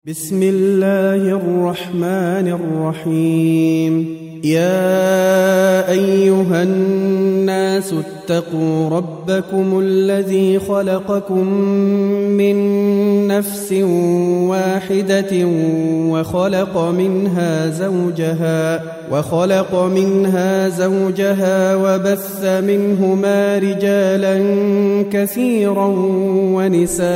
بسم الله الرحمن الرحيم. يا أيها الناس اتقوا ربكم الذي خلقكم من نفس واحدة وخلق منها زوجها وبث منهما رجالا كثيرا ونساء،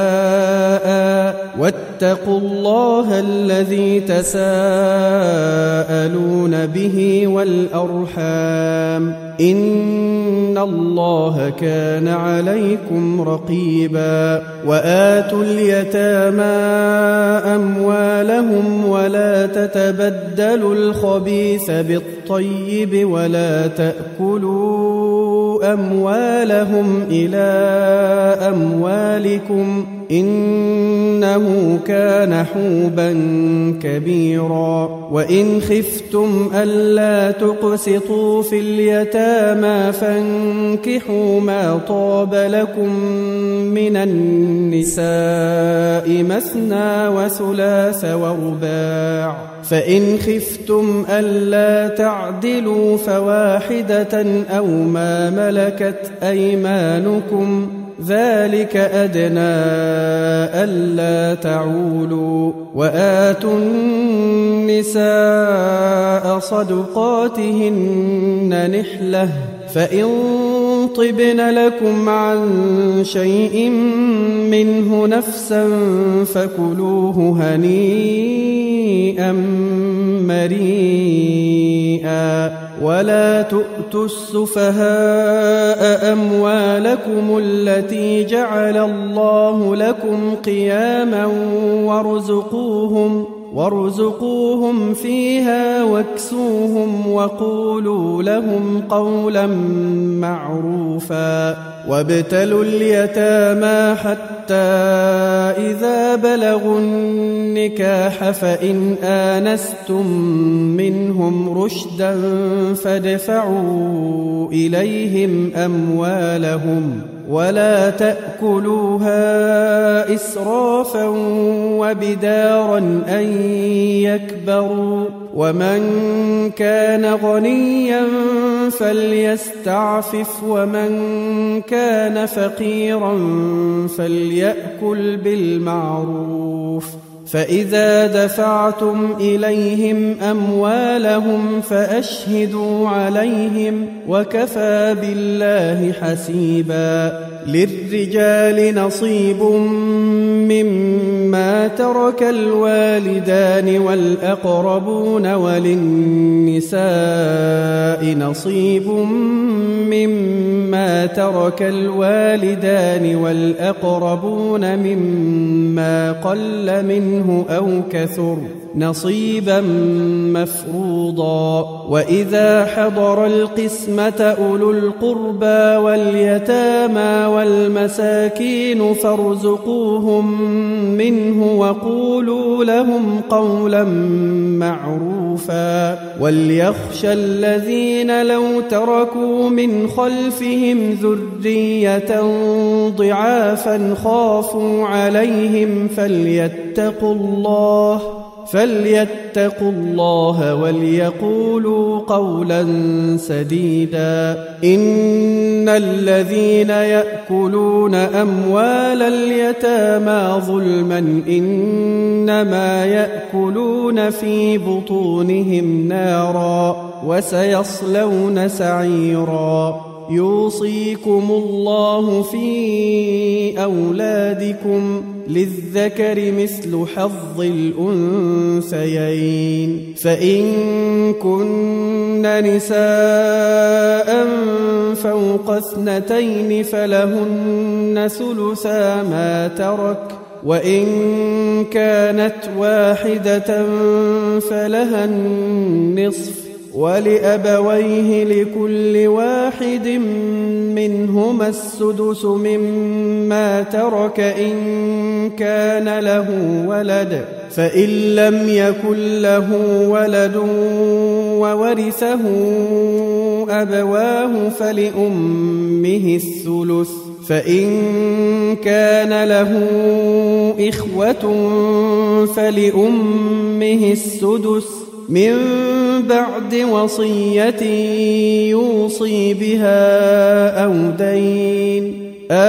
واتقوا الله الذي تساءلون به والأرحام، إن الله كان عليكم رقيبا. وآتوا اليتامى أموالهم ولا تتبدلوا الخبيث بالطيب ولا تأكلوا أموالهم إلى أموالكم إنه كان حوبا كبيرا. وإن خفتم ألا تقسطوا في اليتامى فانكحوا ما طاب لكم من النساء مثنى وثلاث ورباع، فإن خفتم ألا تعدلوا فواحدة أو ما ملكت أيمانكم ذلك أدنى ألا تعولوا. وآتوا النساء صدقاتهن نحلة، فإن طبن لكم عن شيء منه نفسا فكلوه هنيئا مريئا. ولا تؤتوا السفهاء أموالكم التي جعل الله لكم قياما وارزقوهم فيها واكسوهم وقولوا لهم قولا معروفا. وابتلوا اليتامى حتى إذا بلغوا النكاح فإن آنستم منهم رشدا فادفعوا إليهم أموالهم ولا تأكلوها إسرافا وبدارا أن يكبروا. ومن كان غنيا فليستعفف ومن كان فقيرا فليأكل بالمعروف. فإذا دفعتم إليهم أموالهم فأشهدوا عليهم وكفى بالله حسيبا. للرجال نصيب مما ترك الوالدان والأقربون وللنساء نصيب مما ترك الوالدان والأقربون مما قل منه أو كثر نصيبا مفروضا. وإذا حضر القسمة أولو القربى واليتامى والمساكين فارزقوهم منه وقولوا لهم قولا معروفا. وليخشى الذين لو تركوا من خلفهم ذرية ضعافا خافوا عليهم فليتقوا الله وليقولوا قولا سديدا. إن الذين يأكلون أموال اليتامى ظلما إنما يأكلون في بطونهم نارا وسيصلون سعيرا. يوصيكم الله في أولادكم للذكر مثل حظ الأنثيين، فإن كن نساء فوق 2 فلهن ثلثا ما ترك، وإن كانت واحدة فلها النصف، ولأبويه لكل واحد منهما السدس مما ترك إن كان له ولد، فإن لم يكن له ولد وورثه أبواه فلأمه الثلث، فإن كان له إخوة فلأمه السدس من بعد وصية يوصي بها أو دين.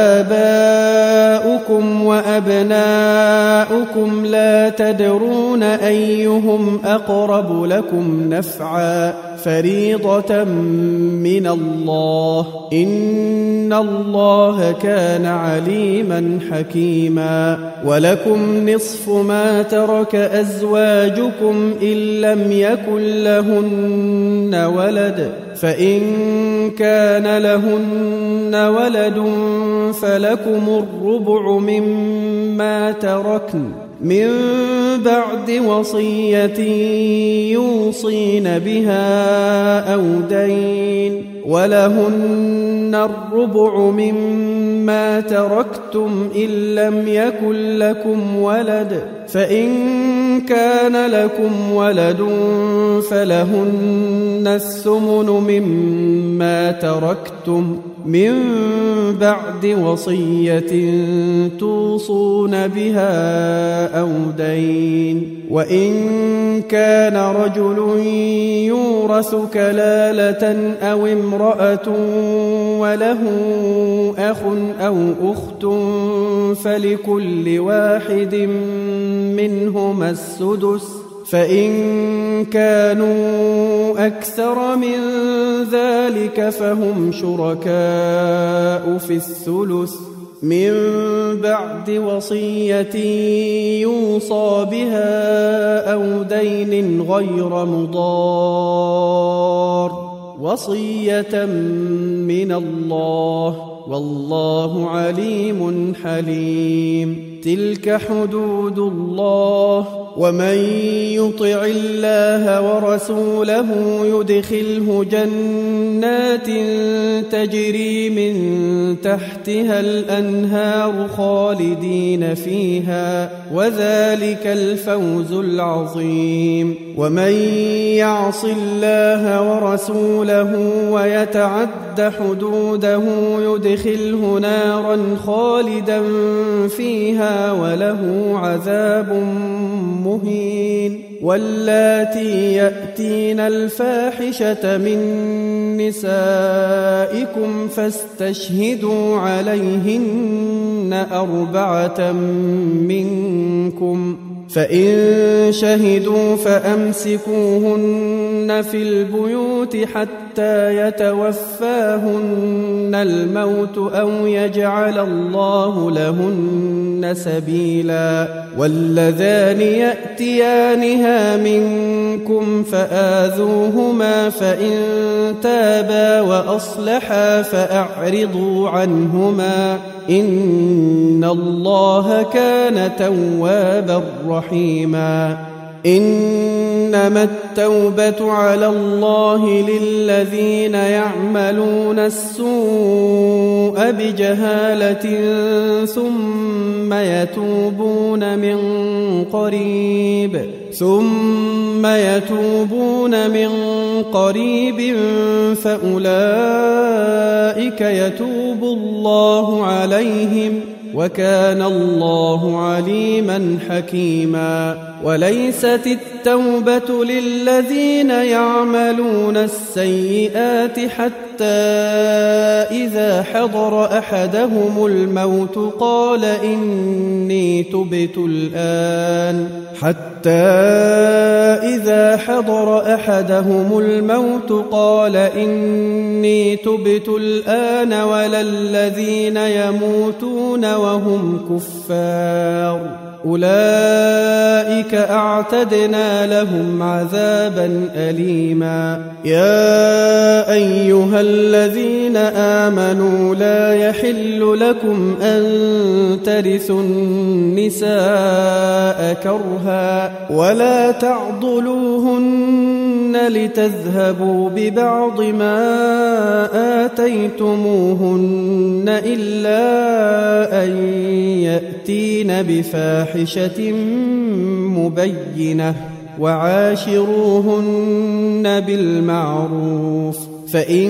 آباؤكم وأبناؤكم لا تدرون أيهم أقرب لكم نفعا فريضة من الله إن الله كان عليما حكيما. ولكم نصف ما ترك أزواجكم إن لم يكن لهن ولد فإن كان لهن ولد فلكم الربع مما تركن من بعد وصية يوصين بها أو دين. ولهن الربع مما تركتم إن لم يكن لكم ولد فإن كان لكم ولد فلهن الثمن مما تركتم من بعد وصية توصون بها أو دين. وإن كان رجل يورث كلالة أو امرأة وله أخ أو أخت فلكل واحد منهما السدس فإن كانوا أكثر من ذلك فهم شركاء في الثلث من بعد وصية يوصى بها أو دين غير مضار وصية من الله والله عليم حليم. تلك حدود الله ومن يطع الله ورسوله يدخله جنات تجري من تحتها الأنهار خالدين فيها وذلك الفوز العظيم. ومن يعص الله ورسوله ويتعد حدوده يدخله نارا خالدا فيها وله عذاب مهين. واللاتي يأتين الفاحشة من نسائكم فاستشهدوا عليهن 4 منكم فإن شهدوا فأمسكوهن في البيوت حتى يتوفاهن الموت أو يجعل الله لهن سبيلا. واللذان يأتيانها منكم فآذوهما فإن تابا وأصلحا فأعرضوا عنهما إن الله كان توابا رحيما. إنما التوبة على الله للذين يعملون السوء بجهالة ثم يتوبون من قريب فأولئك يتوب الله عليهم وكان الله عليما حكيما. وليست التوبة للذين يعملون السيئات حتى إذا حضر أحدهم الموت قال إني تبت الآن ولا الذين يموتون وهم كفار أولئك أعتدنا لهم عذابا أليما. يا أيها الذين آمنوا لا يحل لكم أن ترثوا النساء كرها ولا تعضلوهن لتذهبوا ببعض ما آتيتموهن إلا أن يأتين بفاحشة مبينة وعاشروهن بالمعروف فإن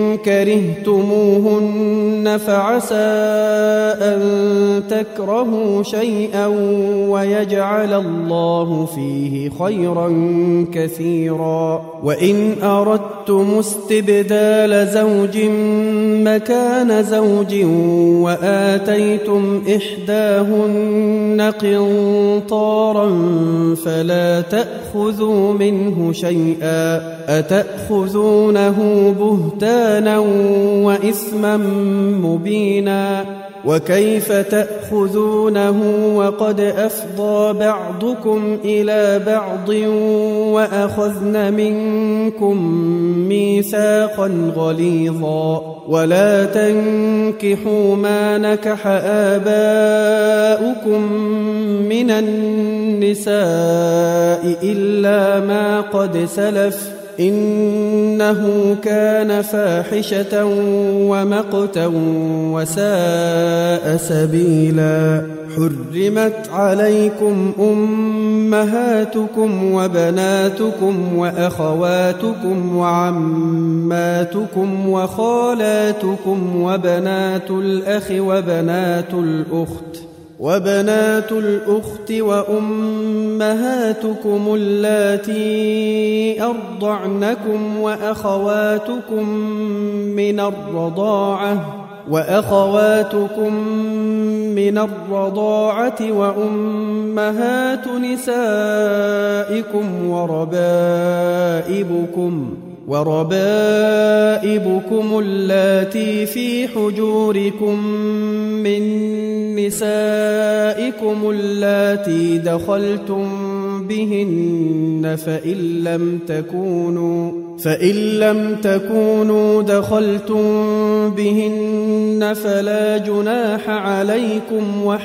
كرهتموهن فعسى أن تكرهوا شيئا ويجعل الله فيه خيرا كثيرا. وإن أردتم استبدال زوج مكان زوج وآتيتم إحداهن قنطارا فلا تأخذوا منه شيئا أتأخذونه بهتانا وإثما مبينا. وكيف تأخذونه وقد أفضى بعضكم إلى بعض وأخذن منكم ميثاقا غليظا. ولا تنكحوا ما نكح آباؤكم من النساء إلا ما قد سلف إنه كان فاحشة ومقتا وساء سبيلا. حرمت عليكم أمهاتكم وبناتكم وأخواتكم وعماتكم وخالاتكم وبنات الأخ وبنات الأخت وأمهاتكم اللاتي أرضعنكم وأخواتكم من الرضاعة وأمهات نسائكم وربائبكم اللاتي في حجوركم من نسائكم اللاتي دخلتم بهن فإن لم تكونوا دخلتم بهن فلا جناح عليكم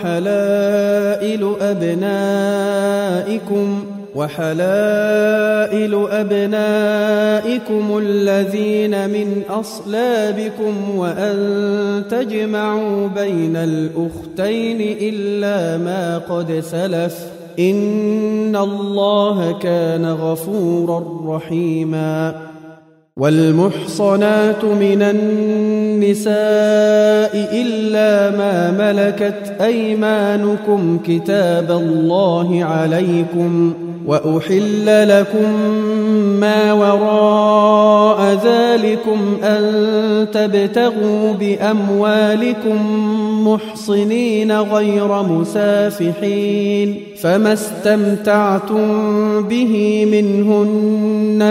وحلائل أبنائكم الذين من أصلابكم وأن تجمعوا بين الأختين إلا ما قد سلف إن الله كان غفورا رحيما. والمحصنات من النساء إلا ما ملكت أيمانكم كتاب الله عليكم وأحل لكم ما وراء ذلكم أن تبتغوا بأموالكم محصنين غير مسافحين فما استمتعتم به منهن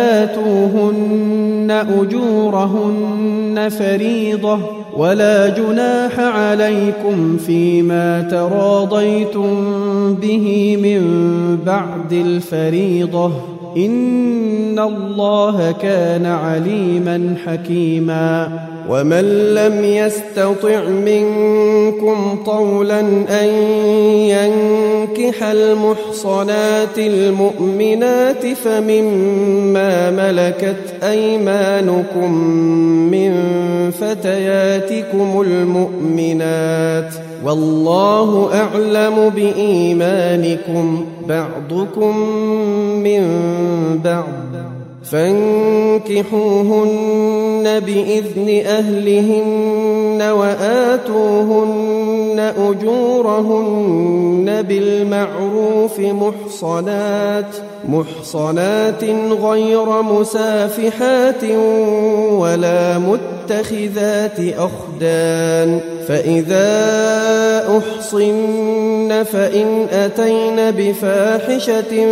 فآتوهن أجورهن فريضة ولا جناح عليكم فيما تراضيتم به من بعد الفريضة إن الله كان عليما حكيما. ومن لم يستطع منكم طولا أن ينكح المحصنات المؤمنات فمما ملكت أيمانكم من فتياتكم المؤمنات والله أعلم بإيمانكم بعضكم من بعض فانكحوهن بإذن أهلهن وآتوهن أجورهن بالمعروف محصنات غير مسافحات ولا متخذات أخدان فإذا أحصن فإن أتين بفاحشة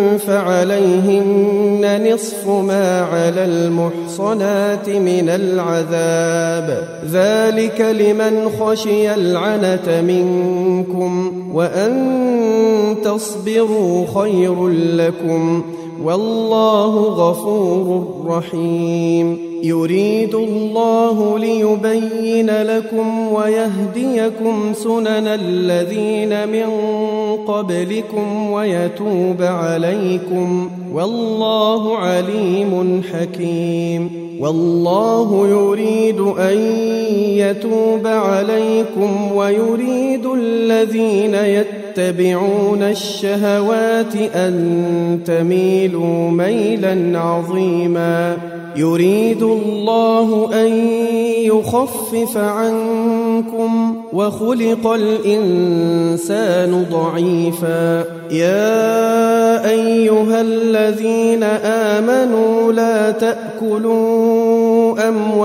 فعليهن نصف ما على المحصنات من العذاب ذلك لمن خشي العنة منكم وأن تصبروا خير لكم والله غفور رحيم. يريد الله ليبين لكم ويهديكم سنن الذين من قبلكم ويتوب عليكم والله عليم حكيم. والله يريد أن يتوب عليكم ويريد الذين يتبعون تتبعون الشهوات أن تميلوا ميلا عظيما. يريد الله أن يخفف عنكم وخلق الإنسان ضعيفا. يا أيها الذين آمنوا لا تأكلوا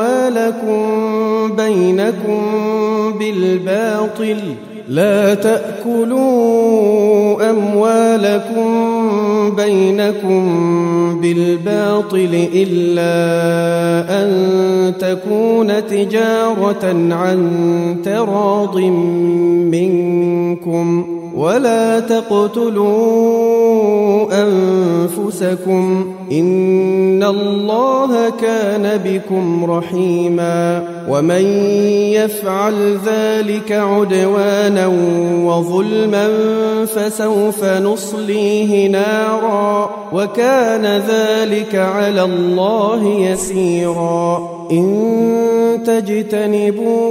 أموالكم بينكم بالباطل إلا أن تكون تجارة عن تراض منكم. ولا تقتلوا أنفسكم إن الله كان بكم رحيما. ومن يفعل ذلك عدوانا وظلما فسوف نصليه نارا وكان ذلك على الله يسيرا. إن تجتنبوا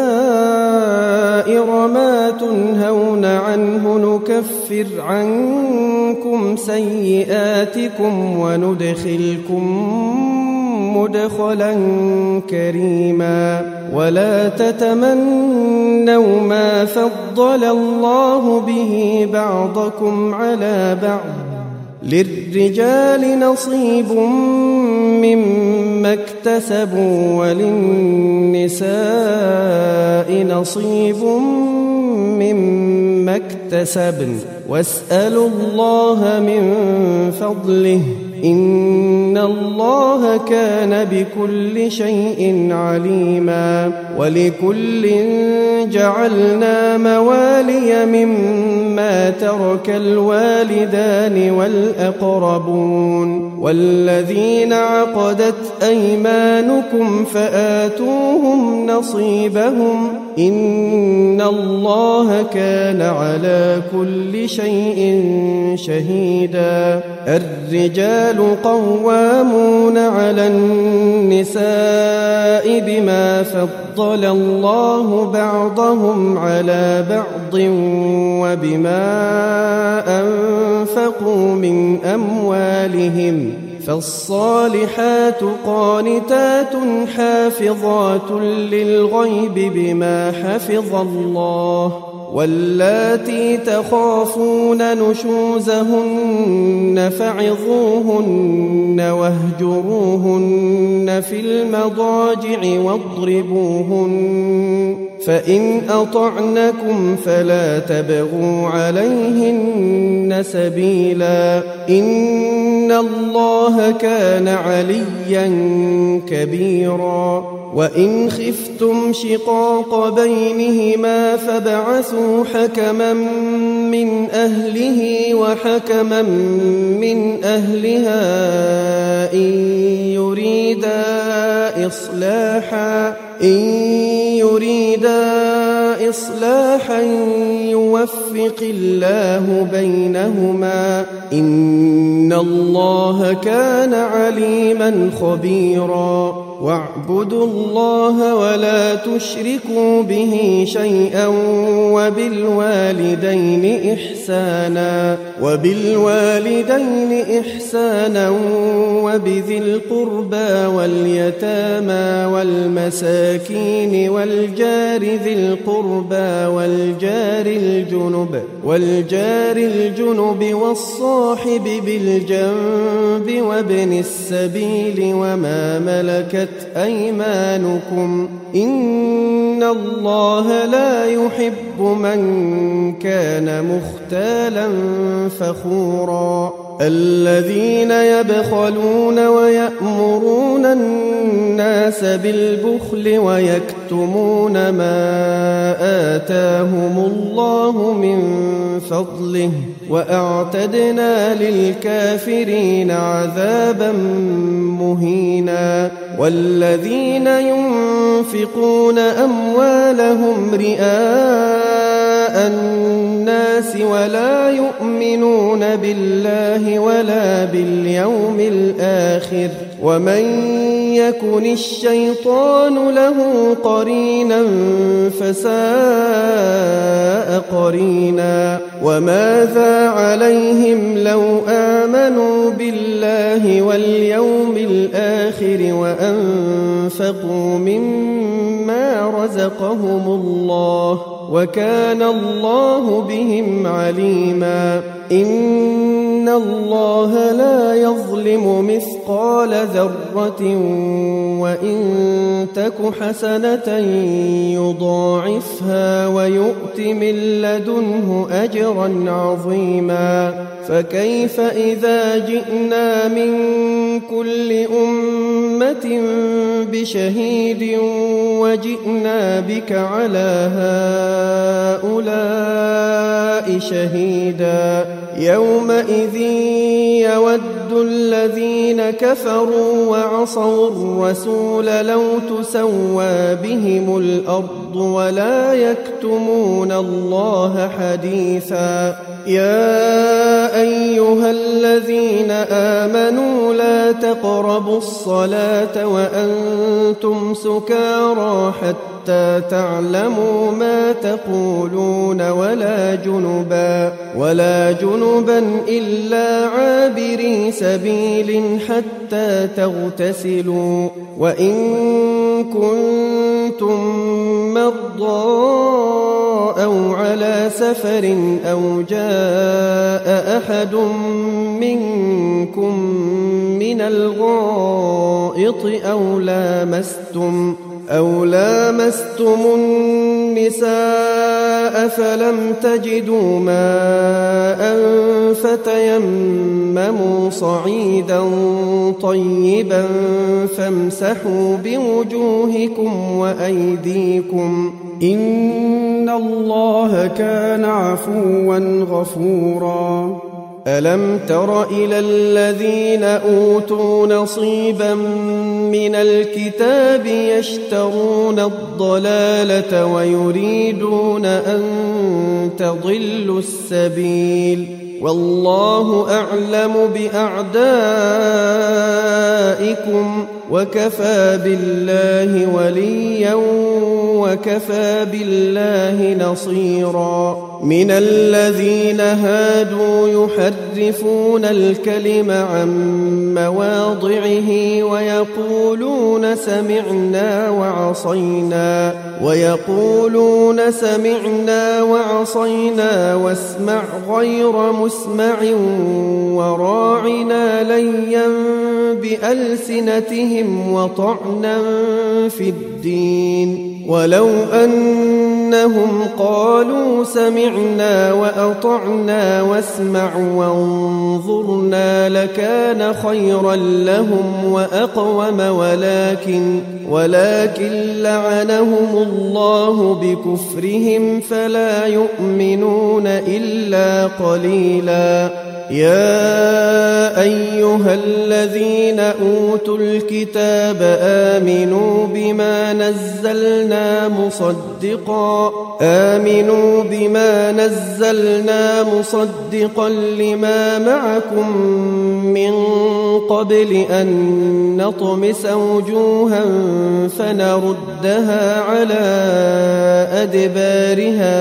كبائر ما تنهون عنه نكفر عنكم سيئاتكم وندخلكم مدخلا كريما. ولا تتمنوا ما فضل الله به بعضكم على بعض. للرجال نصيب مما اكتسبوا وللنساء نصيب مما اكتسبن واسألوا الله من فضله إن الله كان بكل شيء عليما. ولكل جعلنا موالي مما ترك الوالدان والأقربون والذين عقدت أيمانكم فآتوهم نصيبهم إن الله كان على كل شيء شهيدا. الرجال قوامون على النساء بما فضل الله بعضهم على بعض وبما أنفقوا من أموالهم. فالصالحات قانتات حافظات للغيب بما حفظ الله. واللاتي تخافون نشوزهن فعظوهن واهجروهن في المضاجع واضربوهن. فإن أطعنكم فلا تبغوا عليهن سبيلا إن الله كان عليا كبيرا. وإن خفتم شقاق بينهما فابعثوا حكما من أهله وحكما من أهلها إن يريدا إصلاحا يوفق الله بينهما إن الله كان عليما خبيرا. واعبدوا الله ولا تشركوا به شيئا وبالوالدين إحسانا وبذي القربى واليتامى والمساكين والجار ذي القربى والجار الجنب والصاحب بالجنب وابن السبيل وما ملكت أيمانكم إن الله لا يحب من كان مختالا فخورا. الذين يبخلون ويأمرون الناس بالبخل ويكتمون ما آتاهم الله من فضله وأعتدنا للكافرين عذابا مهينا. والذين ينفقون أموالهم رئاء الناس ولا يؤمنون بالله ولا باليوم الآخر ومن يكن الشيطان له قرينا فساء قرينا وماذا عليهم لو آمنوا بالله واليوم الآخر وأنفقوا مما رزقهم الله وكان الله بهم عليما إن الله لا يظلم مثقال ذرة وإن تك حسنة يضاعفها ويؤت من لدنه أجرا عظيما فكيف إذا جئنا من كل أمة بشهيد وجئنا بك على هؤلاء شهيدا يومئذ يود الذين كفروا وعصوا الرسول لو تسوى بهم الأرض ولا يكتمون الله حديثا يا أيها الذين آمنوا لا تقربوا الصلاة وأنتم سكارى حتى تعلموا ما تقولون ولا جنبا إلا عابري سبيل حتى تغتسلوا وإن كنتم مرضى أو على سفر أو جاء أحد منكم من الغائط أو لامستم النساء فلم تجدوا ماء فتيمموا صعيدا طيبا فامسحوا بوجوهكم وأيديكم إن الله كان عفوا غفورا ألم تر إلى الذين أوتوا نصيبا من الكتاب يشترون الضلالة ويريدون أن تضلوا السبيل والله أعلم بأعدائكم وكفى بالله وليا وكفى بالله نصيرا من الذين هادوا يحرفون الكلم عن مواضعه ويقولون سمعنا وعصينا واسمع غير مسمع وراعنا ليا بألسنتهم وطعنا في الدين ولو أنهم قالوا سمعنا وأطعنا واسمع وانظرنا لكان خيرا لهم وأقوم ولكن لعنهم الله بكفرهم فلا يؤمنون إلا قليلا يا أيها الذين أوتوا الكتاب آمنوا بما نزلنا مصدقا لما معكم من قبل أن نطمس وجوها فنردها على أدبارها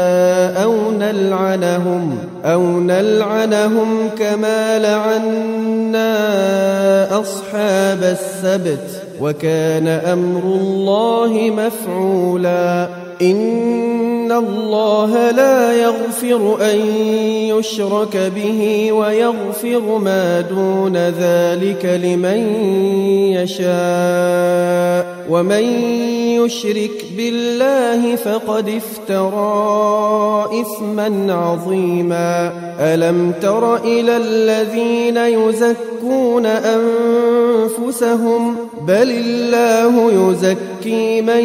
أو نلعنهم كما لعنا أصحاب السبت وكان أمر الله مفعولا إن الله لا يغفر أن يشرك به ويغفر ما دون ذلك لمن يشاء ومن يشرك بالله فقد افترى إثما عظيما ألم تر إلى الذين يزكون أنفسهم بل الله يزكي من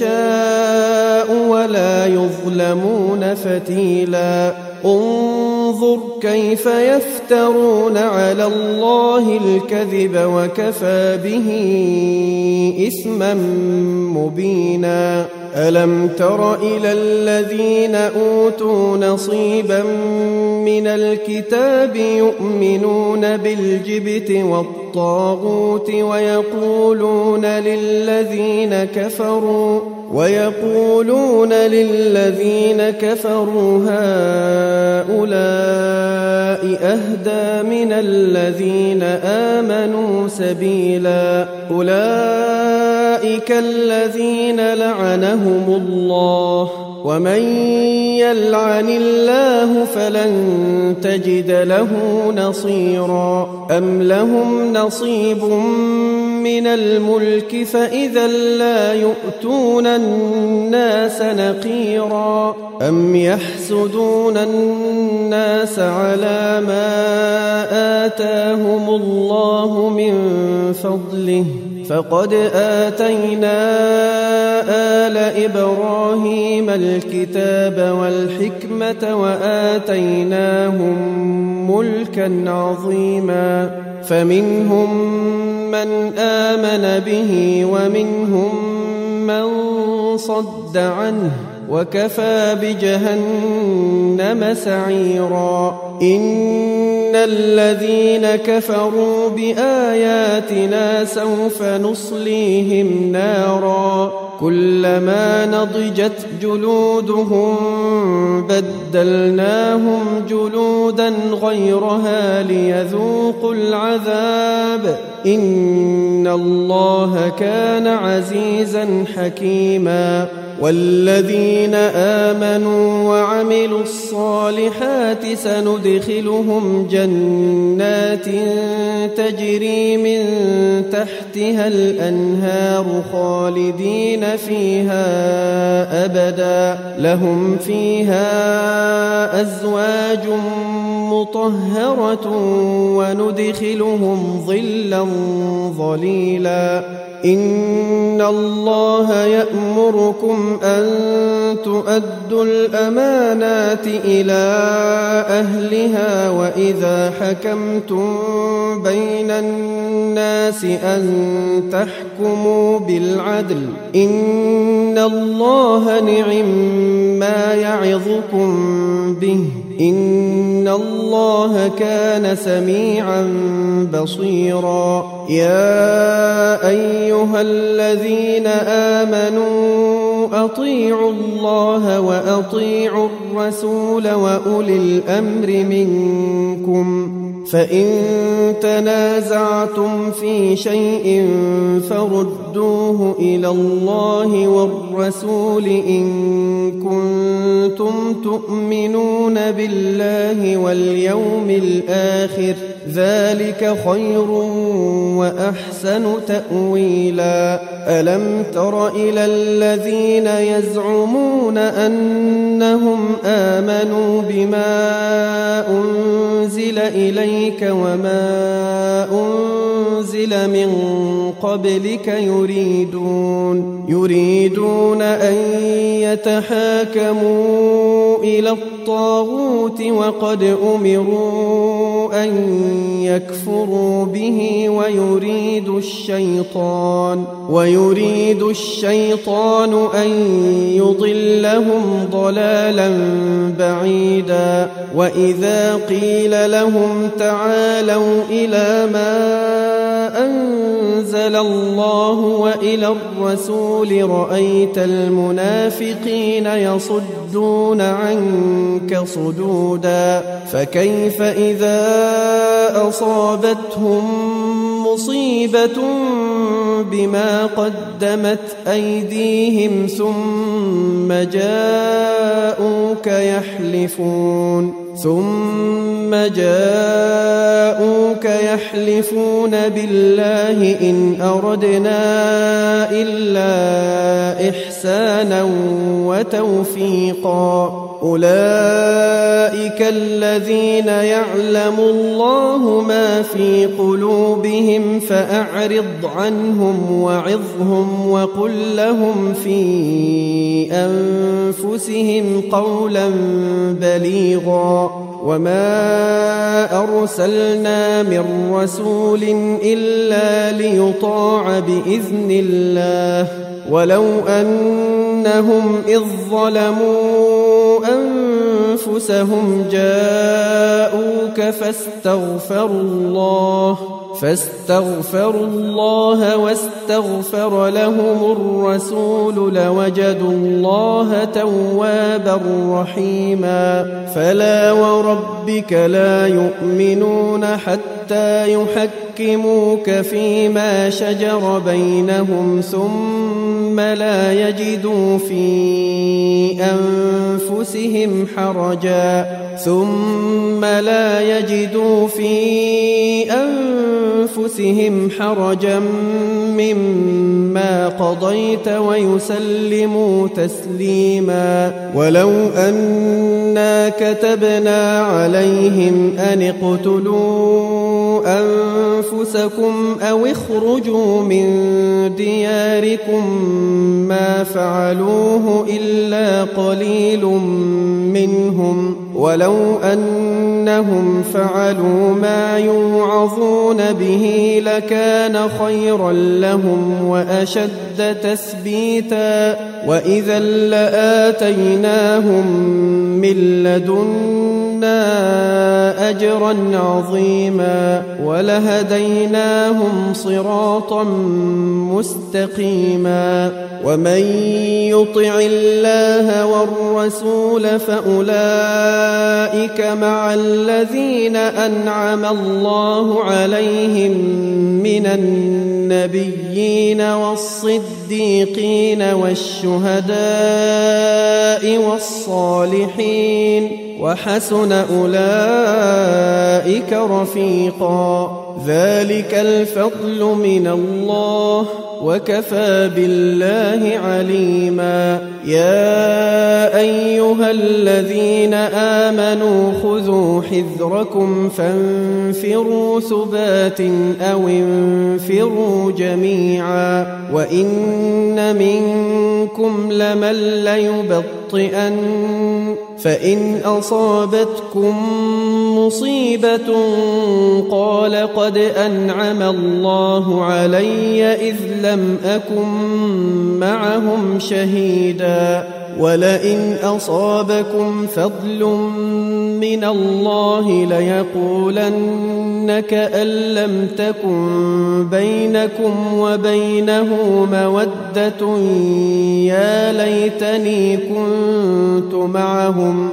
يشاء ولا يظلمون فتيلا انظر انظر كيف يفترون على الله الكذب وكفى به إثما مبينا ألم تر إلى الذين أوتوا نصيبا من الكتاب يؤمنون بالجبت والطاغوت ويقولون للذين كفروا هؤلاء أهدى من الذين آمنوا سبيلا أولئك الذين لعنهم الله ومن يلعن الله فلن تجد له نصيرا أم لهم نصيب من الملك فإذا لا يؤتون الناس نقيرا أم يحسدون الناس على ما آتاهم الله من فضله فقد آتينا آل إبراهيم الكتاب والحكمة وآتيناهم ملكا عظيما فمنهم من آمن به ومنهم من صد عنه وكفى بجهنم سعيرا إن الذين كفروا بآياتنا سوف نصليهم نارا كلما نضجت جلودهم بدلناهم جلودا غيرها ليذوقوا العذاب إن الله كان عزيزا حكيما والذين آمنوا وعملوا الصالحات سندخلهم جنات تجري من تحتها الأنهار خالدين فيها أبدا لهم فيها أزواج مطهرة وندخلهم ظلا ظليلا إن الله يأمركم أن تؤدوا الأمانات إلى أهلها وإذا حكمتم بين الناس أن تحكموا بالعدل إن الله نعم ما يعظكم به إن الله كان سميعا بصيرا يا أيها الذين آمنوا أطيعوا الله وأطيعوا الرسول وأولي الأمر منكم فإن تنازعتم في شيء فردوه إلى الله والرسول إن كنتم تؤمنون بالله واليوم الآخر ذلك خير وأحسن تأويلا ألم تر إلى الذين يزعمون أنهم آمنوا بما أنزل إليك وما أنزل من قبلك يريدون أن يتحاكموا إلى الطاغوت وقد أمروا أن يكفروا به ويريد الشيطان أن يضلهم ضلالا بعيدا وإذا قيل لهم تعالوا إلى ما أنزل الله وإلى الرسول رأيت المنافقين يصدون عنك صدودا فكيف إذا أصابتهم مصيبة بما قدمت أيديهم ثم جاءوك يحلفون بالله إن أردنا إلا إحسانا وتوفيقا أولئك الذين يعلم الله ما في قلوبهم فأعرض عنهم وعظهم وقل لهم في أنفسهم قولا بليغا وما أرسلنا من رسول إلا ليطاع بإذن الله ولو أنهم إذ ظلموا أنفسهم جاءوك فاستغفروا الله واستغفر لهم الرسول لوجدوا الله توابا رحيما فلا وربك لا يؤمنون حتى يحكموك فيما شجر بينهم ثم لا يجدوا في أنفسهم حرجا مما قضيت ويسلموا تسليما ولو أنا كتبنا عليهم أن اقتلوا أنفسكم أو اخرجوا من دياركم ما فعلوه إلا قليل منهم ولو أنهم فعلوا ما يوعظون به لكان خيرا لهم وأشد تثبيتا وإذا لآتيناهم من لدنا أجرا عظيما ولهديناهم صراطا مستقيما ومن يطع الله والرسول فأولئك مع الذين أنعم الله عليهم من النبيين والصديقين والشهداء والصالحين وحسن أولئك رفيقا ذلك الفضل من الله وكفى بالله عليما يا أيها الذين آمنوا خذوا حذركم فانفروا ثبات أو انفروا جميعا وإن منكم لمن ليبطئن فإن أصابتكم مصيبة قال قد أنعم الله علي إذ لم أكن معهم شهيدا ولئن أصابكم فضل من الله ليقولن كأن لم تكن بينكم وبينه مودة يا ليتني كنت معهم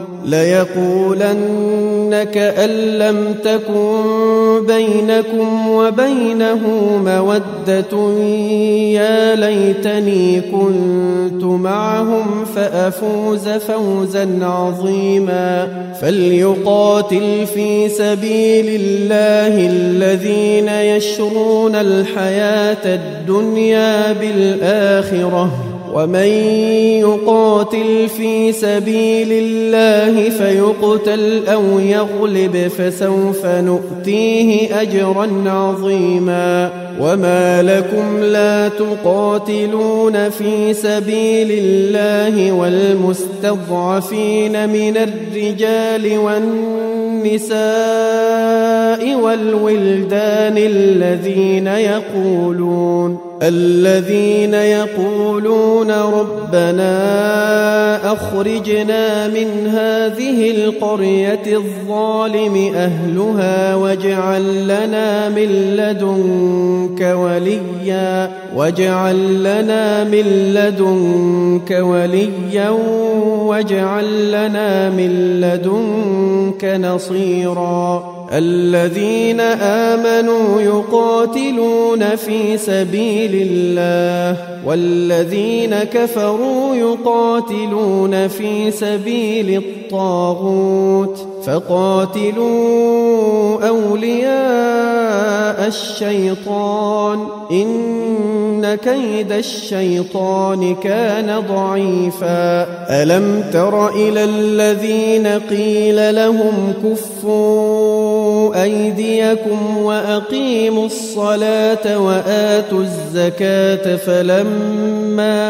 ليقولن كأن لم تكن بينكم وبينه مودة يا ليتني كنت معهم فأفوز فوزا عظيما فليقاتل في سبيل الله الذين يشرون الحياة الدنيا بالآخرة ومن يقاتل في سبيل الله فيقتل أو يغلب فسوف نؤتيه أجرا عظيما وما لكم لا تقاتلون في سبيل الله والمستضعفين من الرجال والنساء والولدان الذين يقولون ربنا أخرجنا من هذه القرية الظالم أهلها واجعل لنا من لدنك وليا واجعل لنا من لدنك نصيرا الذين آمنوا يقاتلون في سبيل الله والذين كفروا يقاتلون في سبيل الطاغوت فقاتلوا أولياء الشيطان إن كيد الشيطان كان ضعيفا ألم تر إلى الذين قيل لهم كفوا أيديكم وأقيموا الصلاة وآتوا الزكاة فلما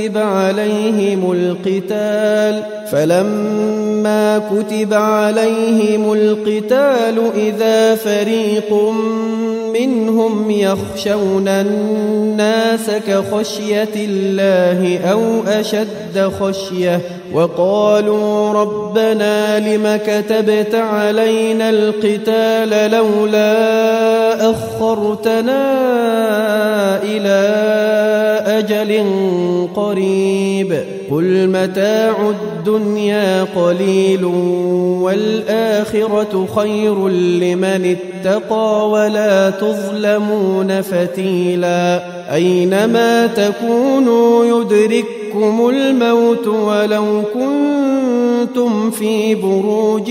كتب عليهم القتال إذا فريق منهم يخشون الناس كخشية الله أو أشد خشية وقالوا ربنا لم كتبت علينا القتال لولا أخرتنا إلى أجل قريب قل متاع الدنيا قليل والآخرة خير لمن اتقى ولا تظلمون فتيلا أينما تكونوا يدرككم الموت ولو كنتم في بروج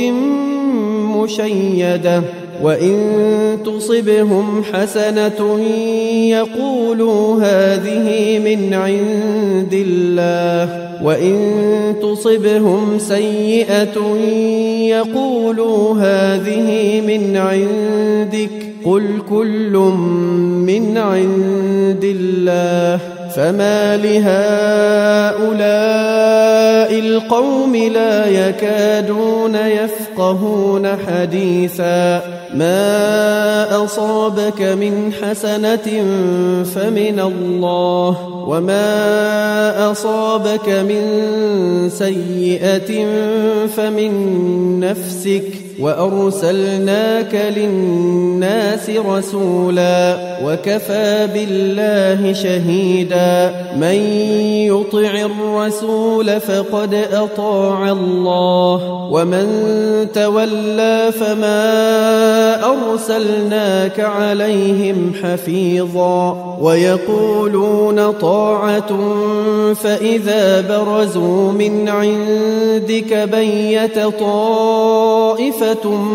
مشيدة وإن تصبهم حسنة يقولوا هذه من عند الله وإن تصبهم سيئة يقولوا هذه من عندك قل كل من عند الله فما لهؤلاء القوم لا يكادون يفقهون حديثا ما أصابك من حسنة فمن الله وما أصابك من سيئة فمن نفسك وأرسلناك للناس رسولا وكفى بالله شهيدا من يطع الرسول فقد أطاع الله ومن تولى فما أرسلناك عليهم حفيظا ويقولون طاعة فإذا برزوا من عندك بيت طائفة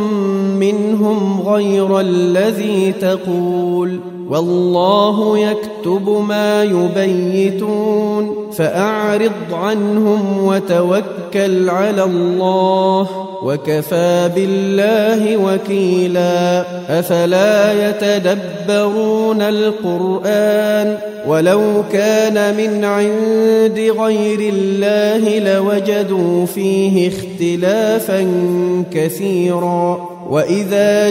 منهم غير الذي تقول والله يكتب ما يبيتون فأعرض عنهم وتوكل على الله وكفى بالله وكيلا أفلا يتدبرون القرآن ولو كان من عند غير الله لوجدوا فيه اختلافا كثيرا وإذا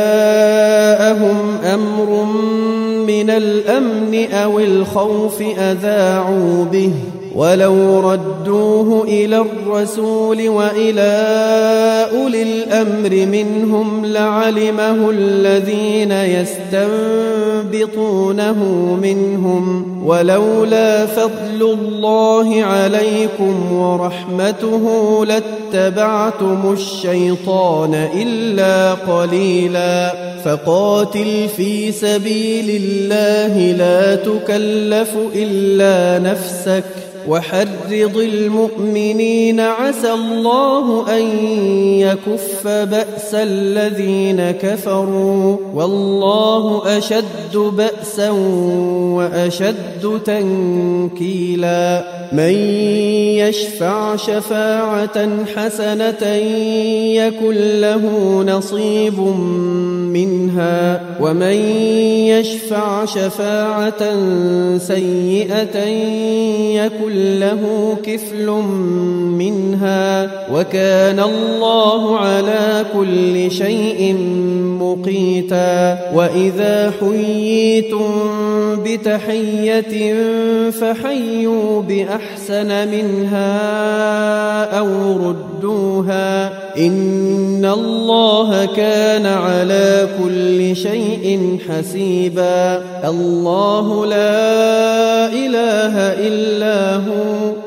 جاءهم أمر من الأمن أو الخوف أذاعوا به ولو ردوه إلى الرسول وإلى أولي الأمر منهم لعلمه الذين يستنبطونه منهم ولولا فضل الله عليكم ورحمته لاتبعتم الشيطان إلا قليلا فقاتل في سبيل الله لا تكلف إلا نفسك وحرض المؤمنين عسى الله أن يكف بأس الذين كفروا والله أشد بأسا وأشد تنكيلا من يشفع شفاعة حسنة يكن له نصيب منها ومن يشفع شفاعة سيئة يكن له كفل منها وكان الله على كل شيء مقيتا وإذا حييتم بتحية فحيوا بأحسن منها أو ردوها إن الله كان على كل شيء حسيبا الله لا إله إلا هو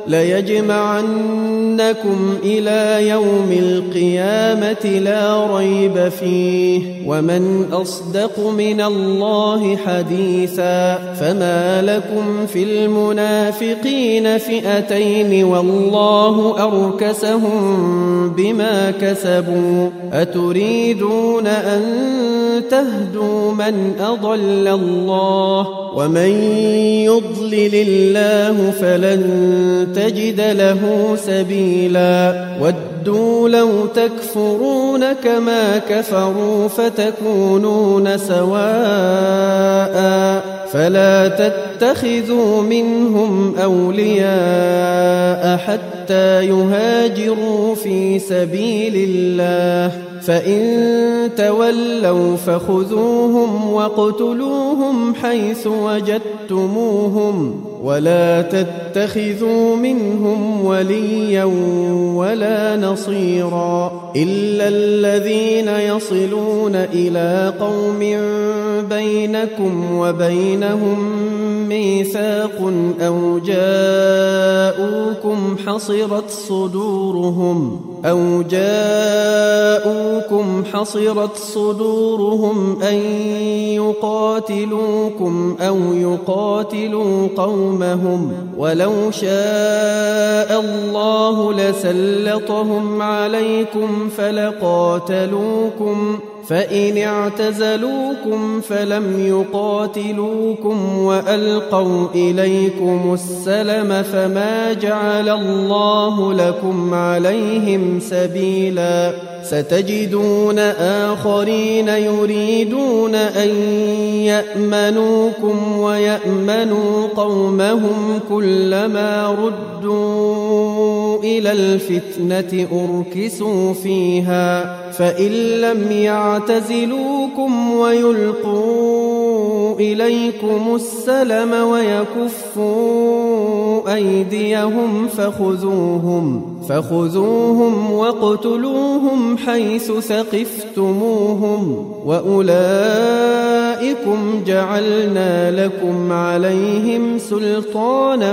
ليجمعنكم إلى يوم القيامة لا ريب فيه ومن أصدق من الله حديثا فما لكم في المنافقين فئتين والله أركسهم بما كسبوا أتريدون أن تهدوا من أضل الله ومن يضلل الله فلن تجد له سبيلا ودوا لو تكفرون كما كفروا فتكونون سواء فلا تتخذوا منهم أولياء حتى يهاجروا في سبيل الله فإن تولوا فخذوهم واقتلوهم حيث وجدتموهم ولا تتخذوا منهم وليا ولا نصيرا إلا الذين يصلون إلى قوم بينكم وبينهم ميثاق أو جاءوكم حصرت صدورهم أن يقاتلوكم أو يقاتلوا قومهم ولو شاء الله لسلطهم عليكم فلقاتلوكم فإن اعتزلوكم فلم يقاتلوكم وألقوا إليكم السلم فما جعل الله لكم عليهم سبيلا ستجدون آخرين يريدون أن يأمنوكم ويأمنوا قومهم كلما ردوا إلى الفتنة أركسوا فيها فإن لم يعتزلوكم ويلقوا إليكم السلم ويكفوا أيديهم فخذوهم واقتلوهم حيث ثقفتموهم وأولئكم جعلنا لكم عليهم سلطانا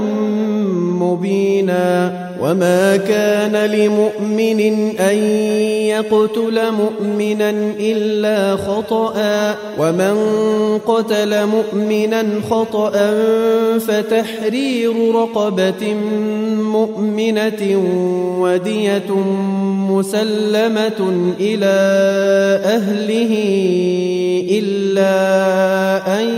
مبينا وما كان لمؤمن أن يقتل مؤمنا إلا خطأ ومن قتل مؤمنا خطأ فتحرير رقبة مؤمنة ودية مسلمة إلى أهله إلا أن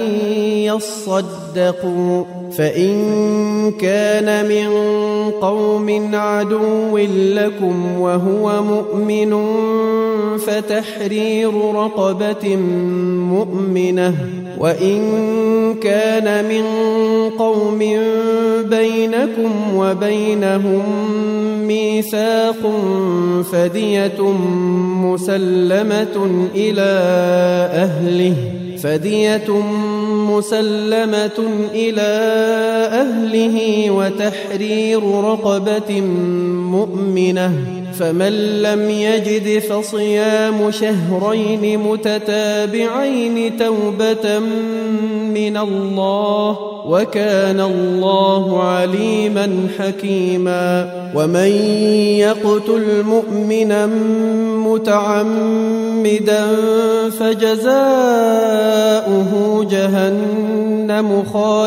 يصدقوا فإن كان من قوم عدو لكم وهو مؤمن فتحرير رقبة مؤمنة وإن كان من قوم بينكم وبينهم ميثاق فدية مسلمة إلى أهله وتحرير رقبة مؤمنة فمن لم يجد فصيام شهرين متتابعين توبة من الله وكان الله عليما حكيما ومن يقتل مؤمنا متعمدا فجزاؤه جهنم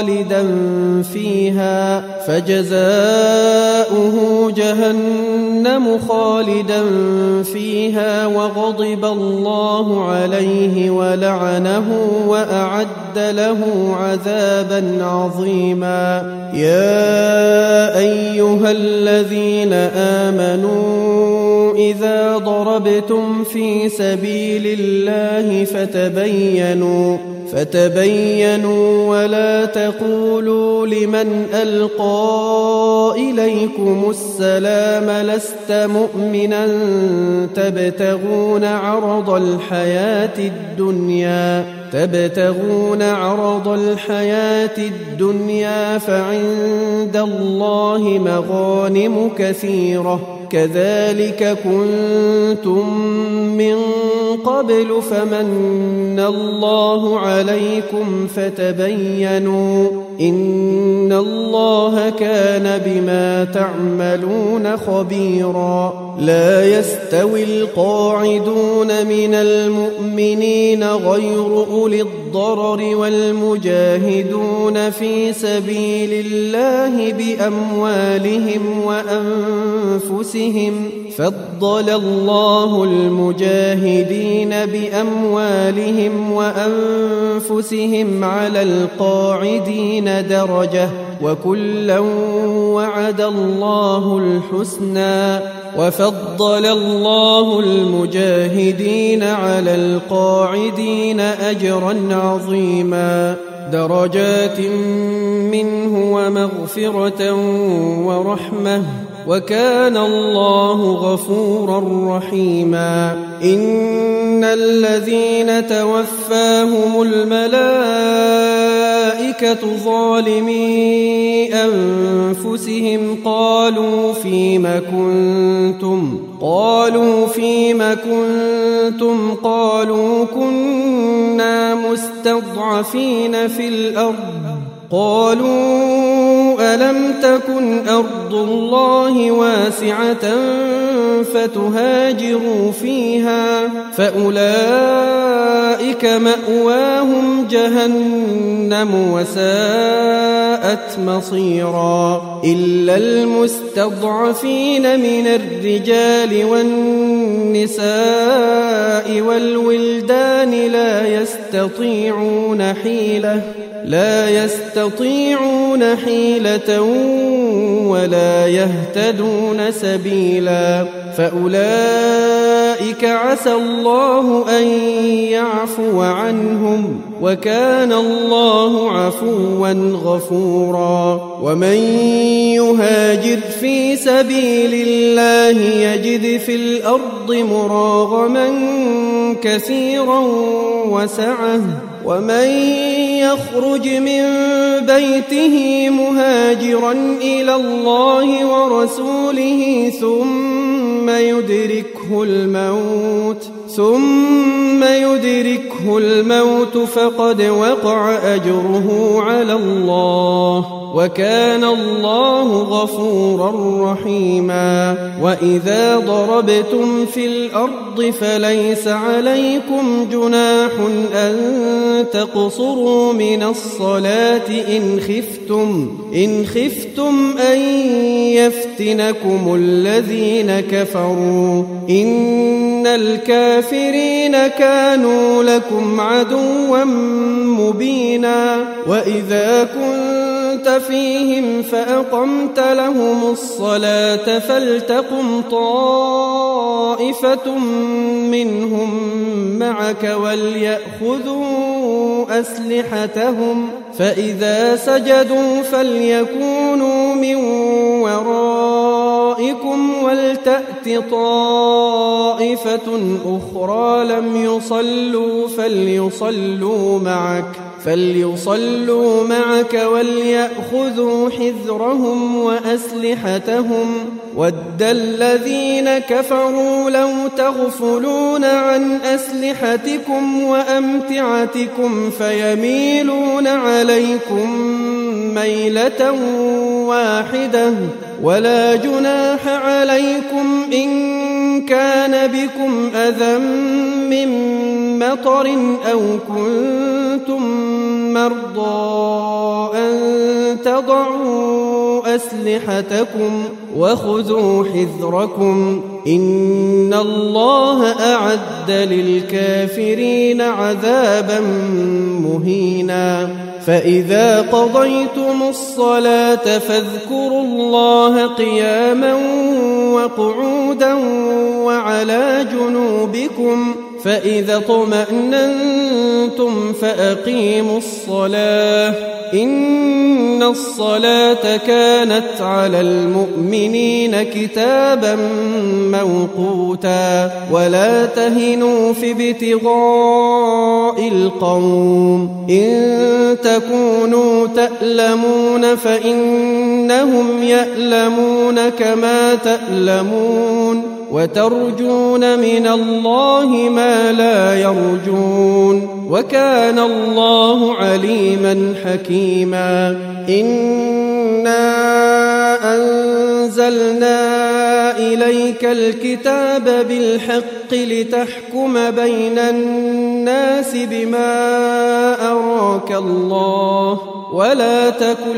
خالدا فيها وغضب الله عليه ولعنه وأعد له عذابا عظيما يا أيها الذين آمنوا إذا ضربتم في سبيل الله فتبينوا ولا تقولوا لمن ألقى إليكم السلام لست مؤمنا تبتغون عرض الحياة الدنيا فعند الله مغانم كثيرة كذلك كنتم من قبل فمن الله عليكم فتبينوا إن الله كان بما تعملون خبيرا لا يستوي القاعدون من المؤمنين غير أولي الضرر والمجاهدون في سبيل الله بأموالهم وأنفسهم فضل الله المجاهدين بأموالهم وأنفسهم على القاعدين درجة وكلا وعد الله الحسنى وفضل الله المجاهدين على القاعدين أجرا عظيما درجات منه ومغفرة ورحمة وكان الله غفورا رحيما إن الذين توفاهم الملائكة ظالمي أنفسهم قالوا فيم كنتم قالوا كنا مستضعفين في الأرض قالوا ألم تكن أرض الله واسعة فتهاجروا فيها فأولئك مأواهم جهنم وساءت مصيرا إلا المستضعفين من الرجال والنساء والولدان لا يستطيعون حيلة ولا يهتدون سبيلا فأولئك عسى الله أن يعفو عنهم وكان الله عفوا غفورا ومن يهاجر في سبيل الله يجد في الأرض مراغما كثيرا وسعة ومن يخرج من بيته مهاجرا إلى الله ورسوله ثم يدركه الموت فقد وقع أجره على الله وكان الله غفورا رحيما وإذا ضربتم في الأرض فليس عليكم جناح أن تقصروا من الصلاة إن خفتم أن يفتنكم الذين كفروا إن الكافرين كانوا لكم عدوا مبينا وإذا كنت فيهم فأقمت لهم الصلاة فلتقم طائفة منهم معك وليأخذوا أسلحتهم فإذا سجدوا فليكونوا من ورائكم ولتأت طائفة أخرى لم يصلوا فليصلوا معك وليأخذوا حذرهم وأسلحتهم ود الذين كفروا لو تغفلون عن أسلحتكم وأمتعتكم فيميلون عليكم ميلة واحدة ولا جناح عليكم إن كان بكم أذى من مطر أو كنتم مرضى أن تضعوا أسلحتكم وخذوا حذركم إن الله أعد للكافرين عذابا مهينا فإذا قضيتم الصلاة فاذكروا الله قياما وقعودا وعلى جنوبكم فإذا اطمأننتم فأقيموا الصلاة إن الصلاة كانت على المؤمنين كتابا موقوتا ولا تهنوا في ابتغاء القوم إن تكونوا تألمون فإنهم يألمون كما تألمون وترجون من الله ما لا يرجون وكان الله عليما حكيما إنا أنزلنا إليك الكتاب بالحق لتحكم بين الناس بما أراك الله ولا تكن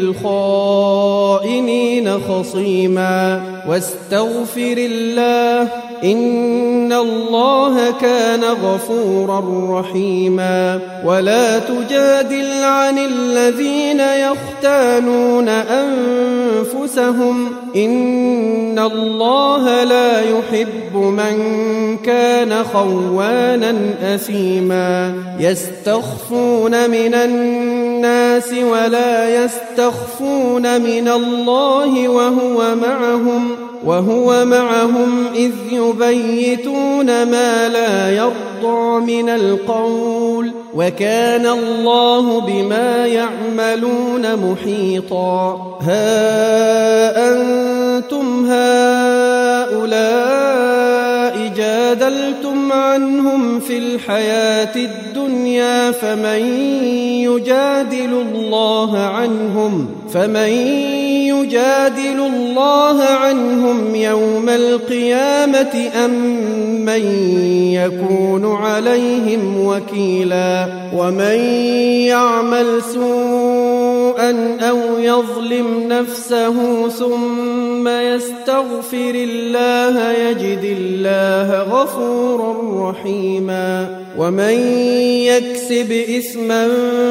للخائنين خصيما واستغفر الله إن الله كان غفورا رحيما ولا تجادل عن الذين يختانون أنفسهم إن الله لا يحب من كان خوانا أثيما يستخفون من الناس ولا يستخفون من الله وهو معهم إذ يبيتون ما لا يرضى من القول وكان الله بما يعملون محيطا ها أنتم هؤلاء جادلتم عنهم في الحياة الدنيا فمن يجادل الله عنهم يوم القيامة أم من يكون عليهم وكيلا ومن يعمل سوءا أو يظلم نفسه ثم يستغفر الله يجد الله غفورا رحيما ومن يكسب إثما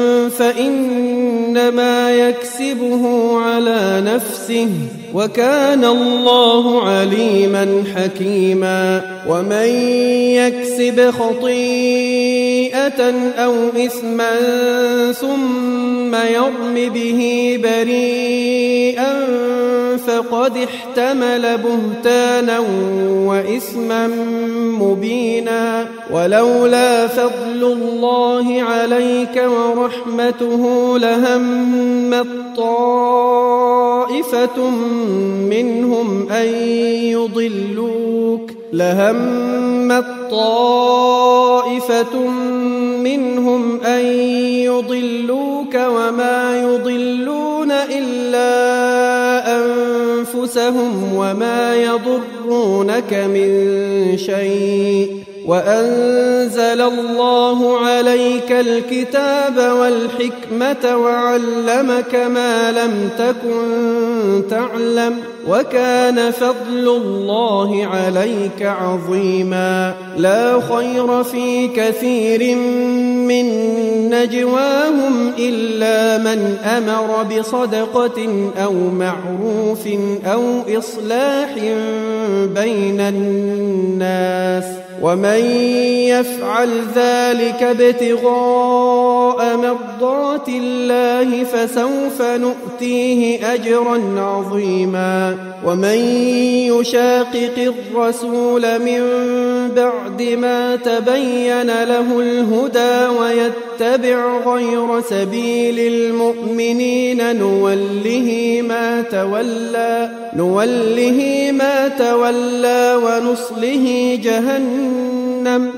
فإنما يكسبه على نفسه وكان الله عليما حكيما ومن يكسب خطيئة أو إثما ثم يرم به بريئا فقد احتمل بهتانا وإثما مبينا ولولا فضل الله عليك ورحمته لهمت طائفة منهم أن يضلوك وما يضلون إلا أنفسهم وما يضرونك من شيء وأنزل الله عليك الكتاب والحكمة وعلمك ما لم تكن تعلم وكان فضل الله عليك عظيما لا خير في كثير من نجواهم إلا من أمر بصدقة أو معروف أو إصلاح بين الناس ومن يفعل ذلك ابتغاء مرضات الله فسوف نؤتيه أجرا عظيما ومن يشاقق الرسول من بعد ما تبين له الهدى ويتبع غير سبيل المؤمنين نوله ما تولى ونصله جهنم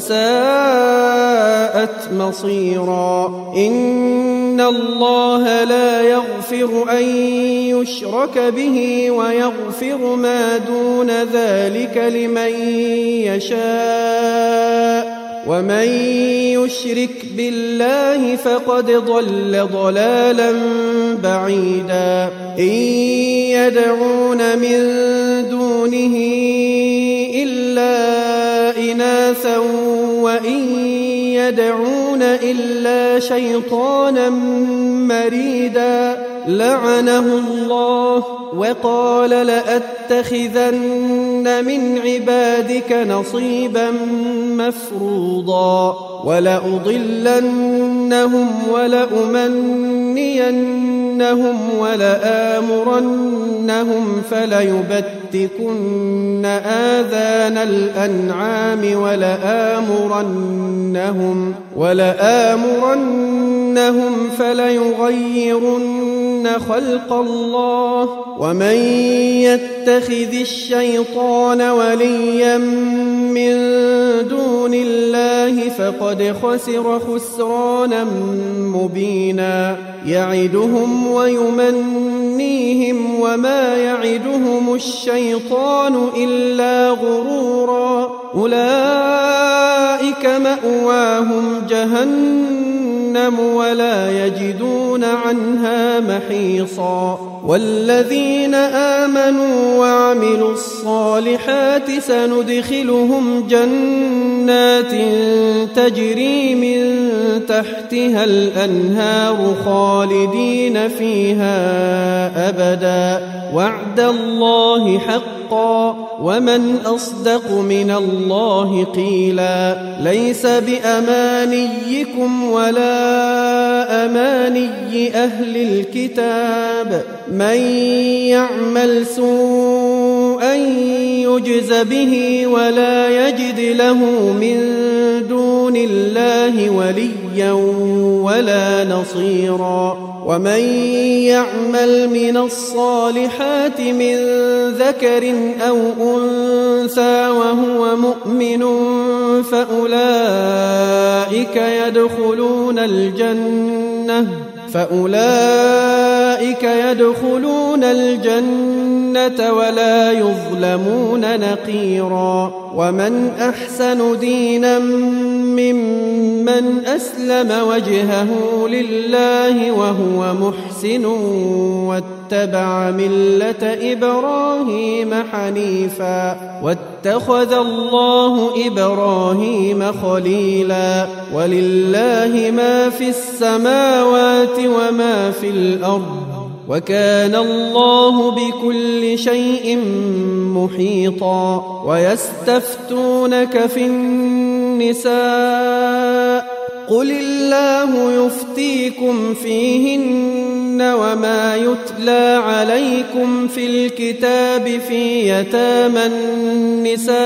وساءت مصيرا إن الله لا يغفر أن يشرك به ويغفر ما دون ذلك لمن يشاء ومن يشرك بالله فقد ضل ضلالا بعيدا إن يدعون من دونه إلا إناثا وإن يدعون إلا شيطانا مريدا لعنه الله وقال لأتخذن من عبادك نصيبا مفروضا ولأضلنهم ولأمنينهم ولآمرنهم فليبتكن آذان الأنعام ولآمرنهم فليغيرن خلق الله ومن يتخذ الشيطان وليا من دون الله فقد خسر خسرانا مبينا يعدهم ويمنيهم وما يعدهم الشيطان إلا غرورا أولئك مأواهم جهنم جهنم ولا يجدون عنها محيصا والذين آمنوا وعملوا الصالحات سندخلهم جنات تجري من تحتها الأنهار خالدين فيها أبدا وعد الله حقا ومن أصدق من الله قيلا ليس بأمانيكم ولا أماني أهل الكتاب من يعمل سوءا يجز به ولا يجد له من دون الله وليا ولا نصيرا ومن يعمل من الصالحات من ذكر أو أنثى وهو مؤمن فأولئك يدخلون الجنة ولا يظلمون نقيرا ومن أحسن دينا ممن أسلم وجهه لله وهو محسن واتبع ملة إبراهيم حنيفا واتخذ الله إبراهيم خليلا ولله ما في السماوات وما في الأرض وكان الله بكل شيء محيطا ويستفتونك في النساء قل الله يفتيكم فيهن وما يتلى عليكم في الكتاب في يتامى النساء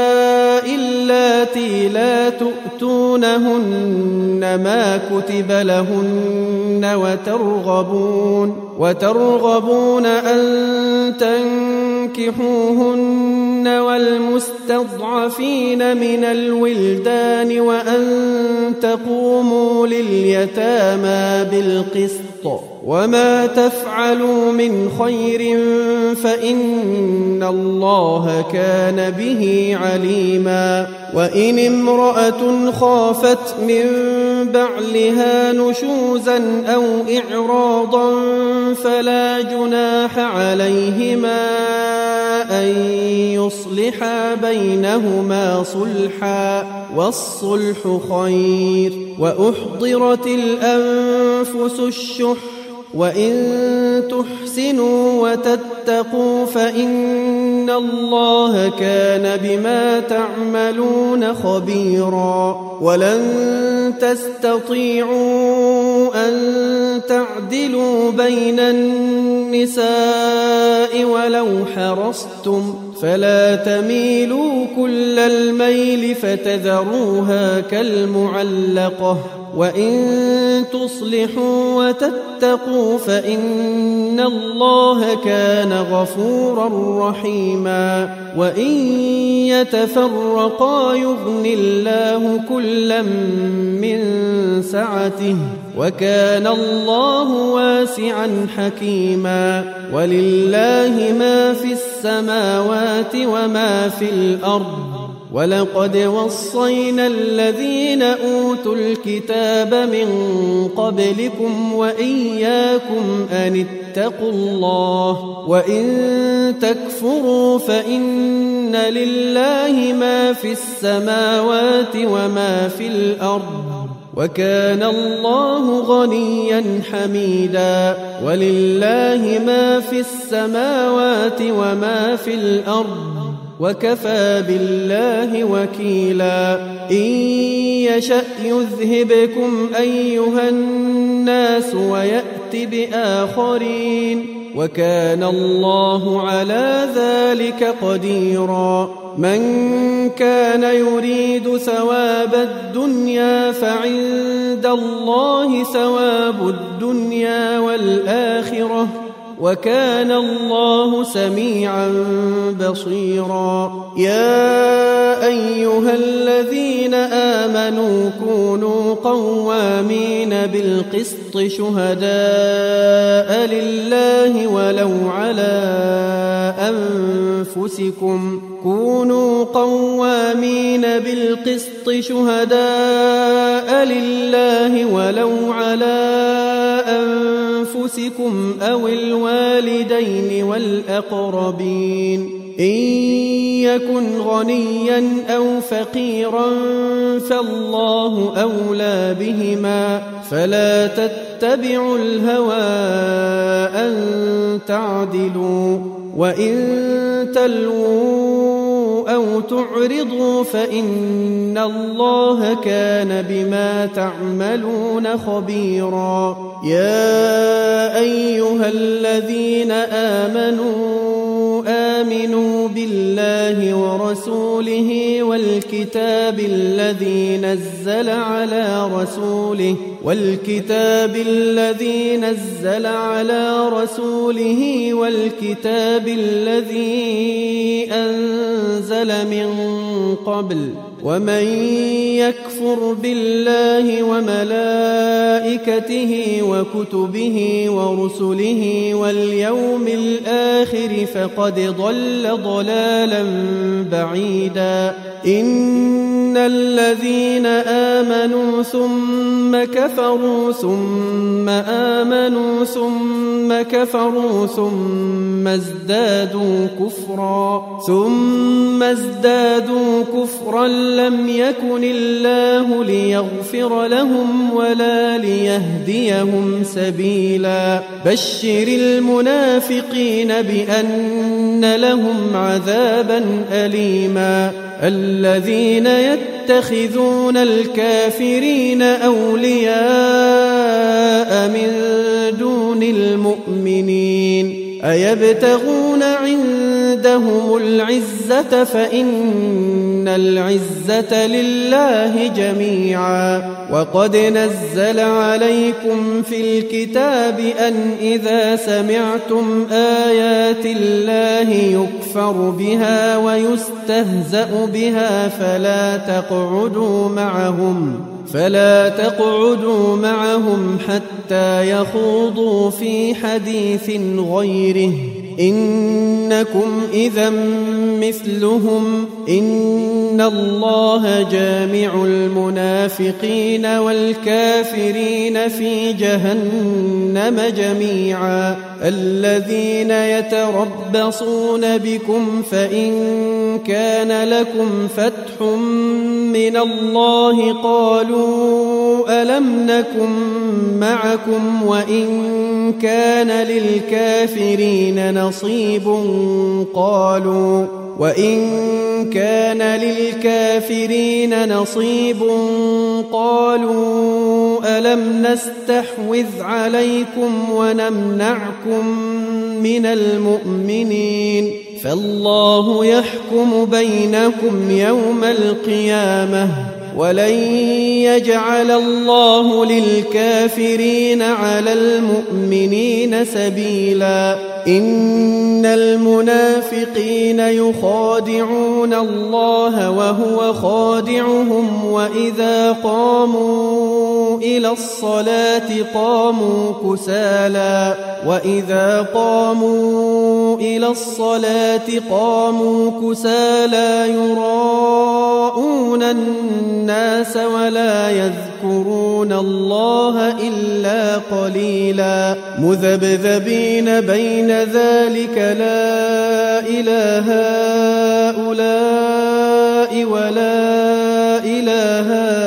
اللاتي لا تؤتونهن ما كتب لهن وترغبون أن تنكحوهن والمستضعفين من الولدان وأن تقوموا لليتامى بالقسط وما تفعلوا من خير فإن الله كان به عليما وإن امرأة خافت من بعلها نشوزا أو إعراضا فلا جناح عليهما أن يصلحا بينهما صلحا والصلح خير وأحضرت الأنفس الشح وإن تحسنوا وتتقوا فإن الله كان بما تعملون خبيرا ولن تستطيعوا أن تعدلوا بين النساء ولو حرصتم فلا تميلوا كل الميل فتذروها كالمعلقة وإن تصلحوا وتتقوا فإن الله كان غفورا رحيما وإن يتفرقا يغن الله كلا من سعته وكان الله واسعا حكيما ولله ما في السماوات وما في الأرض ولقد وصينا الذين أوتوا الكتاب من قبلكم وإياكم أن اتقوا الله وإن تكفروا فإن لله ما في السماوات وما في الأرض وكان الله غنيا حميدا ولله ما في السماوات وما في الأرض وكفى بالله وكيلا إن يشأ يذهبكم أيها الناس ويأت بآخرين وكان الله على ذلك قديرا من كان يريد ثواب الدنيا فعند الله ثواب الدنيا والآخرة وكان الله سميعا بصيرا يا أيها الذين آمنوا كونوا قوامين بالقسط شهداء لله ولو على أنفسكم كونوا قوامين بالقسط شهداء لله الله ولو على أنفسكم أو الوالدين والأقربين إن يكن غنيا أو فقيرا فالله أولى بهما فلا تتبعوا الهوى أن تعدلوا وإن تلووا أو تعرضوا فإن الله كان بما تعملون خبيرا يا أيها الذين آمنوا بالله ورسوله والكتاب الذي نزل على رسوله والكتاب الذي أنزل من قبل ومن يكفر بالله وملائكته وكتبه ورسله واليوم الآخر فقد ضل ضلالا بعيدا إن الذين آمنوا ثم كفروا ثم آمنوا ثم كفروا ثم ازدادوا كفرا لم يكن الله ليغفر لهم ولا ليهديهم سبيلا بشر المنافقين بأن لهم عذابا أليما الذين يتخذون الكافرين أولياء من دون المؤمنين أيبتغون عندهم العزة فإن العزة لله جميعا وقد نزل عليكم في الكتاب أن إذا سمعتم آيات الله يكفر بها ويستهزأ بها فلا تقعدوا معهم حتى يخوضوا في حديث غيره إنكم إذا مثلهم إن الله جامع المنافقين والكافرين في جهنم جميعا الذين يتربصون بكم فإن كان لكم فتح من الله قالوا ألم نكن معكم وإن كان للكافرين نصيب قالوا ألم نستحوذ عليكم ونمنعكم من المؤمنين فالله يحكم بينكم يوم القيامة ولن يجعل الله للكافرين على المؤمنين سبيلا إن المنافقين يخادعون الله وهو خادعهم وإذا قاموا إلى الصلاة قاموا كسالى يراءون الناس ولا يذكرون الله إلا قليلا مذبذبين بين ذلك لا إله هؤلاء ولا إله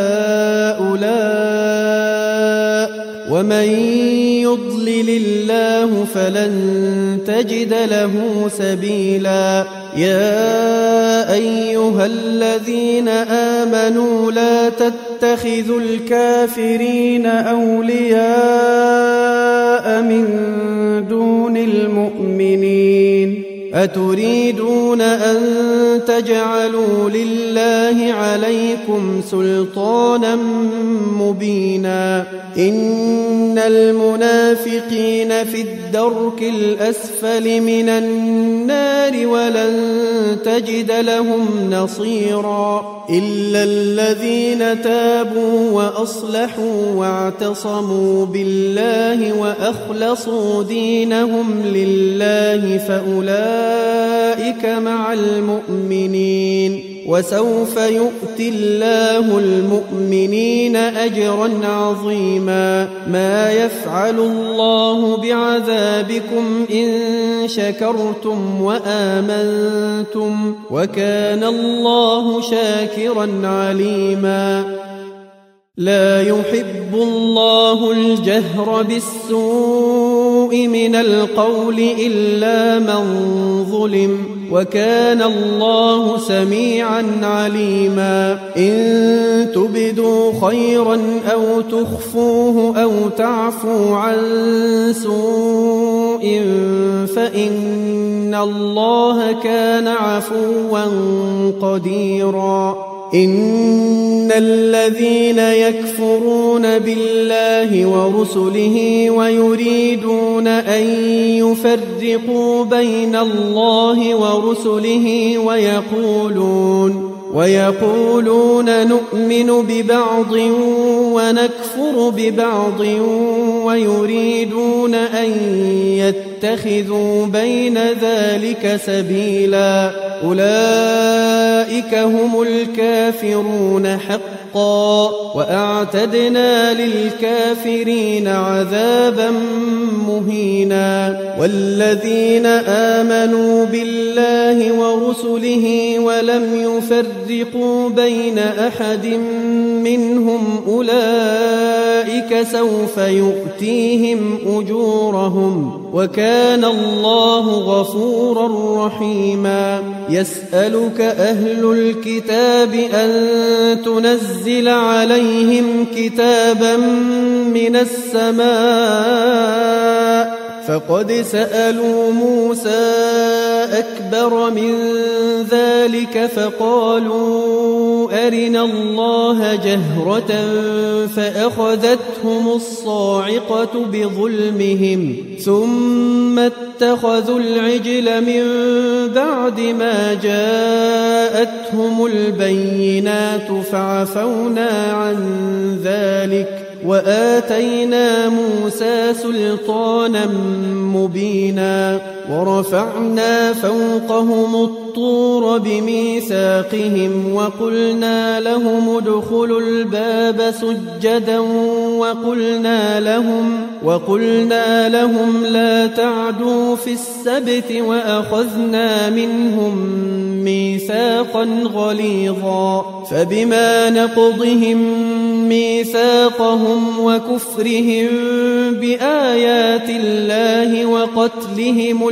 هؤلاء ومن يضلل الله فلن تجد له سبيلا يا أيها الذين آمنوا لا تتخذوا الكافرين أولياء من دون المؤمنين أتريدون أن تجعلوا لله عليكم سلطانا مبينا إن المنافقين في الدرك الأسفل من النار ولن تجد لهم نصيرا إلا الذين تابوا وأصلحوا واعتصموا بالله وأخلصوا دينهم لله فأولئك مع المؤمنين وسوف يؤتي الله المؤمنين أجرا عظيما ما يفعل الله بعذابكم إن شكرتم وآمنتم وكان الله شاكرا عليما لا يحب الله الجهر بالسوء من القول إلا من ظلم وكان الله سميعا عليما إن تبدوا خيرا أو تخفوه أو تعفوا عن سوء فإن الله كان عفوا قديرا إن الذين يكفرون بالله ورسله ويريدون أن يفرقوا بين الله ورسله ويقولون نؤمن ببعض ونكفر ببعض ويريدون أن يتخذوا بين ذلك سبيلا أولئك هم الكافرون حقا وأعتدنا للكافرين عذابا مهينا والذين آمنوا بالله ورسله ولم يفرقوا بين أحد منهم أولئك سوف يؤتيهم أجورهم وكان الله غفورا رحيما يسألك أهل الكتاب أن تنزل عليهم كتابا من السماء فقد سألوا موسى أكبر من ذلك فقالوا أرنا الله جهرة فأخذتهم الصاعقة بظلمهم ثم اتخذوا العجل من بعد ما جاءتهم البينات فعفونا عن ذلك وآتينا موسى سلطانا مبينا ورفعنا فوقهم الطور بميثاقهم وقلنا لهم ادخلوا الباب سجدا وقلنا لهم لا تعدوا في السبت وأخذنا منهم ميثاقا غليظا فبما نقضهم ميثاقهم وكفرهم بآيات الله وقتلهم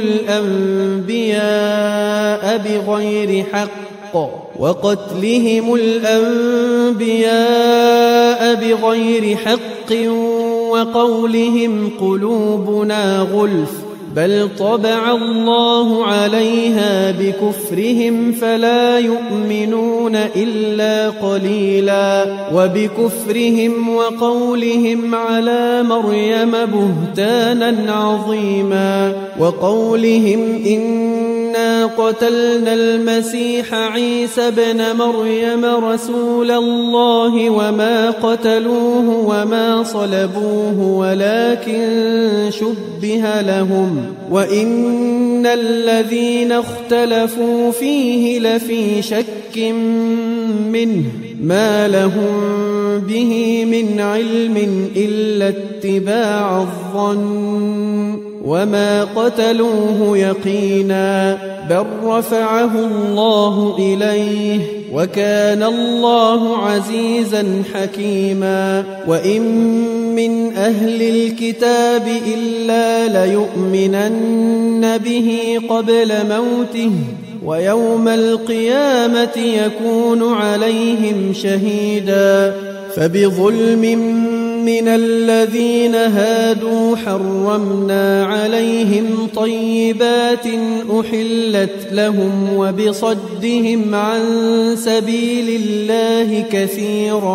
الأنبياء بغير حق وقولهم قلوبنا غلف بل طبع الله عليها بكفرهم فلا يؤمنون إلا قليلا وبكفرهم وقولهم على مريم بهتانا عظيما وقولهم إنا قتلنا المسيح عيسى ابن مريم رسول الله وما قتلوه وما صلبوه ولكن شبه لهم وإن الذين اختلفوا فيه لفي شك منه ما لهم به من علم إلا اتباع الظن وما قتلوه يقينا بل رفعه الله إليه وكان الله عزيزا حكيما وإن من أهل الكتاب إلا ليؤمنن به قبل موته ويوم القيامة يكون عليهم شهيدا فبظلم من الذين هادوا حرمنا عليهم طيبات أحلت لهم وبصدهم عن سبيل الله كثيرا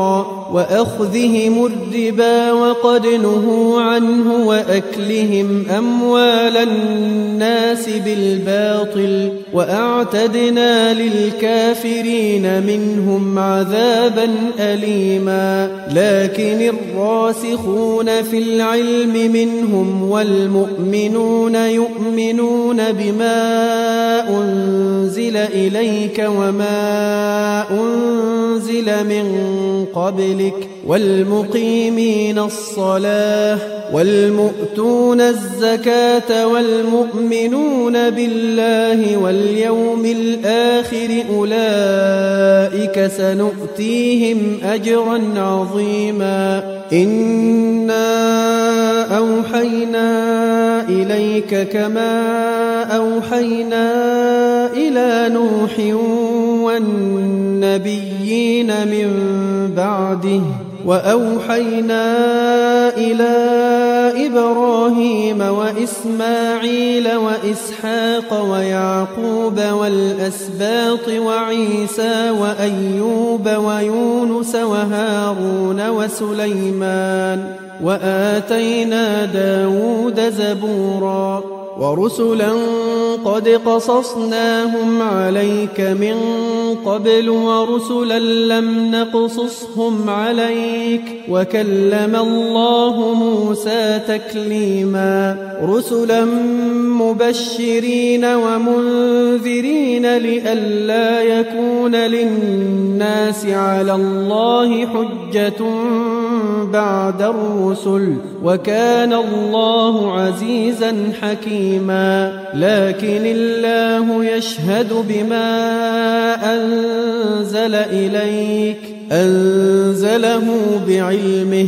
وأخذهم الربا وقد نهوا عنه وأكلهم أموال الناس بالباطل وأعتدنا للكافرين منهم عذابا أليما لكن الراسخون في العلم منهم والمؤمنون يؤمنون بما أنزل إليك وما أنزل من قبلك والمقيمين الصلاة والمؤتون الزكاة والمؤمنون بالله واليوم الآخر أولئك سنؤتيهم أجرا عظيما إنا أوحينا إليك كما أوحينا إلى نوح والنبيين من بعده وأوحينا إلى إبراهيم وإسماعيل وإسحاق ويعقوب والأسباط وعيسى وأيوب ويونس وهارون وسليمان وآتينا داود زبورا ورسلا قد قصصناهم عليك من قبل ورسلا لم نقصصهم عليك وكلم الله موسى تكليما رسلا مبشرين ومنذرين لئلا يكون للناس على الله حجة بعد الرسل وكان الله عزيزا حكيما لكن الله يشهد بما أنزل إليك أنزله بعلمه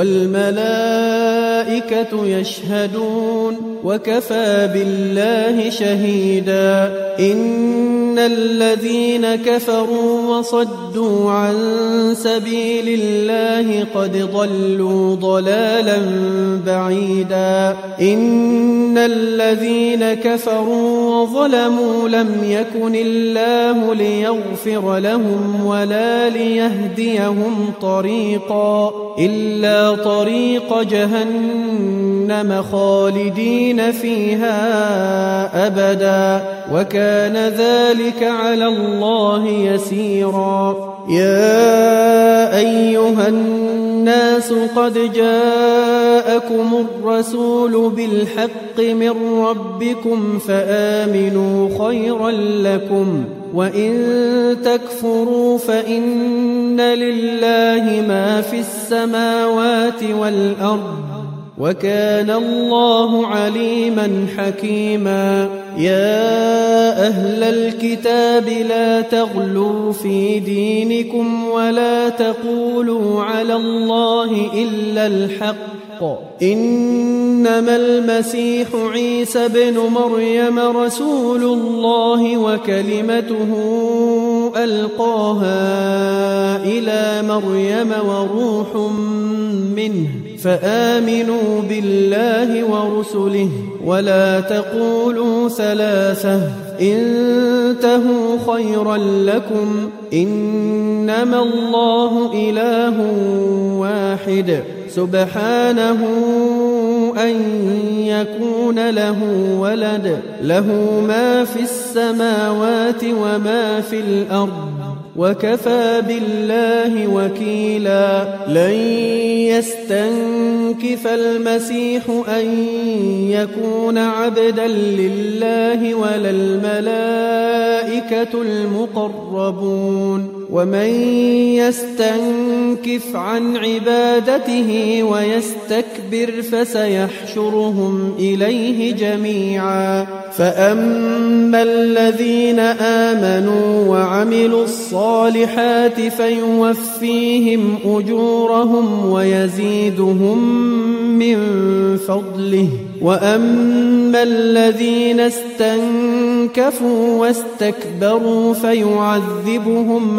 والملائكة يشهدون وكفى بالله شهيدا إن الذين كفروا وصدوا عن سبيل الله قد ضلوا ضلالا بعيدا إن الذين كفروا وظلموا لم يكن الله ليغفر لهم ولا ليهديهم طريقا إلا طريق جهنم خالدين فيها أبدا وكان ذلك على الله يسيرا يا أيها الناس قد جاءكم الرسول بالحق من ربكم فآمنوا خيرا لكم وإن تكفروا فإن لله ما في السماوات والأرض وكان الله عليما حكيما يا أهل الكتاب لا تغلوا في دينكم ولا تقولوا على الله إلا الحق إنما المسيح عيسى بن مريم رسول الله وكلمته ألقاها إلى مريم وروح منه فآمنوا بالله ورسله ولا تقولوا ثلاثة انتهوا خيرا لكم إنما الله إله واحد سبحانه أن يكون له ولد له ما في السماوات وما في الأرض وكفى بالله وكيلا لن يستنكف المسيح أن يكون عبدا لله ولا الملائكة المقربون ومن يستنكف عن عبادته ويستكبر فسيحشرهم إليه جميعا فأما الذين آمنوا وعملوا الصالحات فيوفيهم أجورهم ويزيدهم من فضله وأما الذين استنكفوا واستكبروا فيعذبهم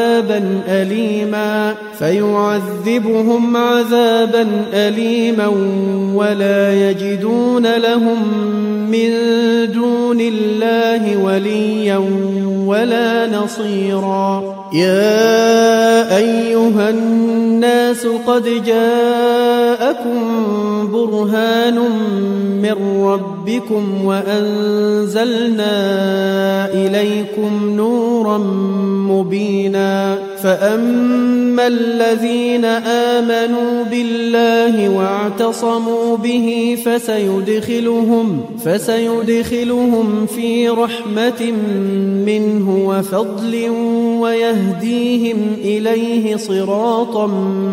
عذابا أليما ولا يجدون لهم من دون الله وليا ولا نصيرا يا أيها الناس الناس قد جاءكم برهان من ربكم وأنزلنا إليكم نورا مبينا فأما الذين آمنوا بالله واعتصموا به فسيدخلهم في رحمة منه وفضل ويهديهم إليه صراطا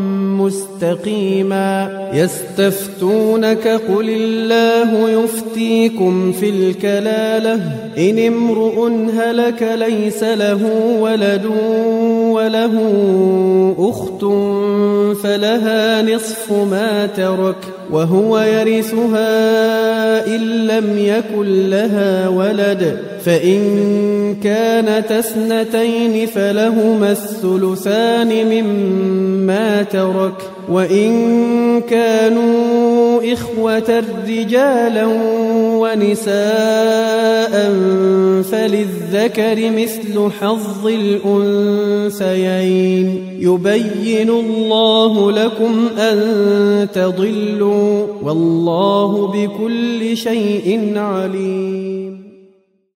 مستقيما يستفتونك قل الله يفتيكم في الكلالة إن امرؤ هلك ليس له ولد وله أخت فلها نصف ما ترك وهو يرثها إن لم يكن لها ولد فإن كانت اثنتين فلهما الثلثان مما ترك وإن كانوا إخوة رجالا ونساء فللذكر مثل حظ الأنثيين يبين الله لكم أن تضلوا والله بكل شيء عليم.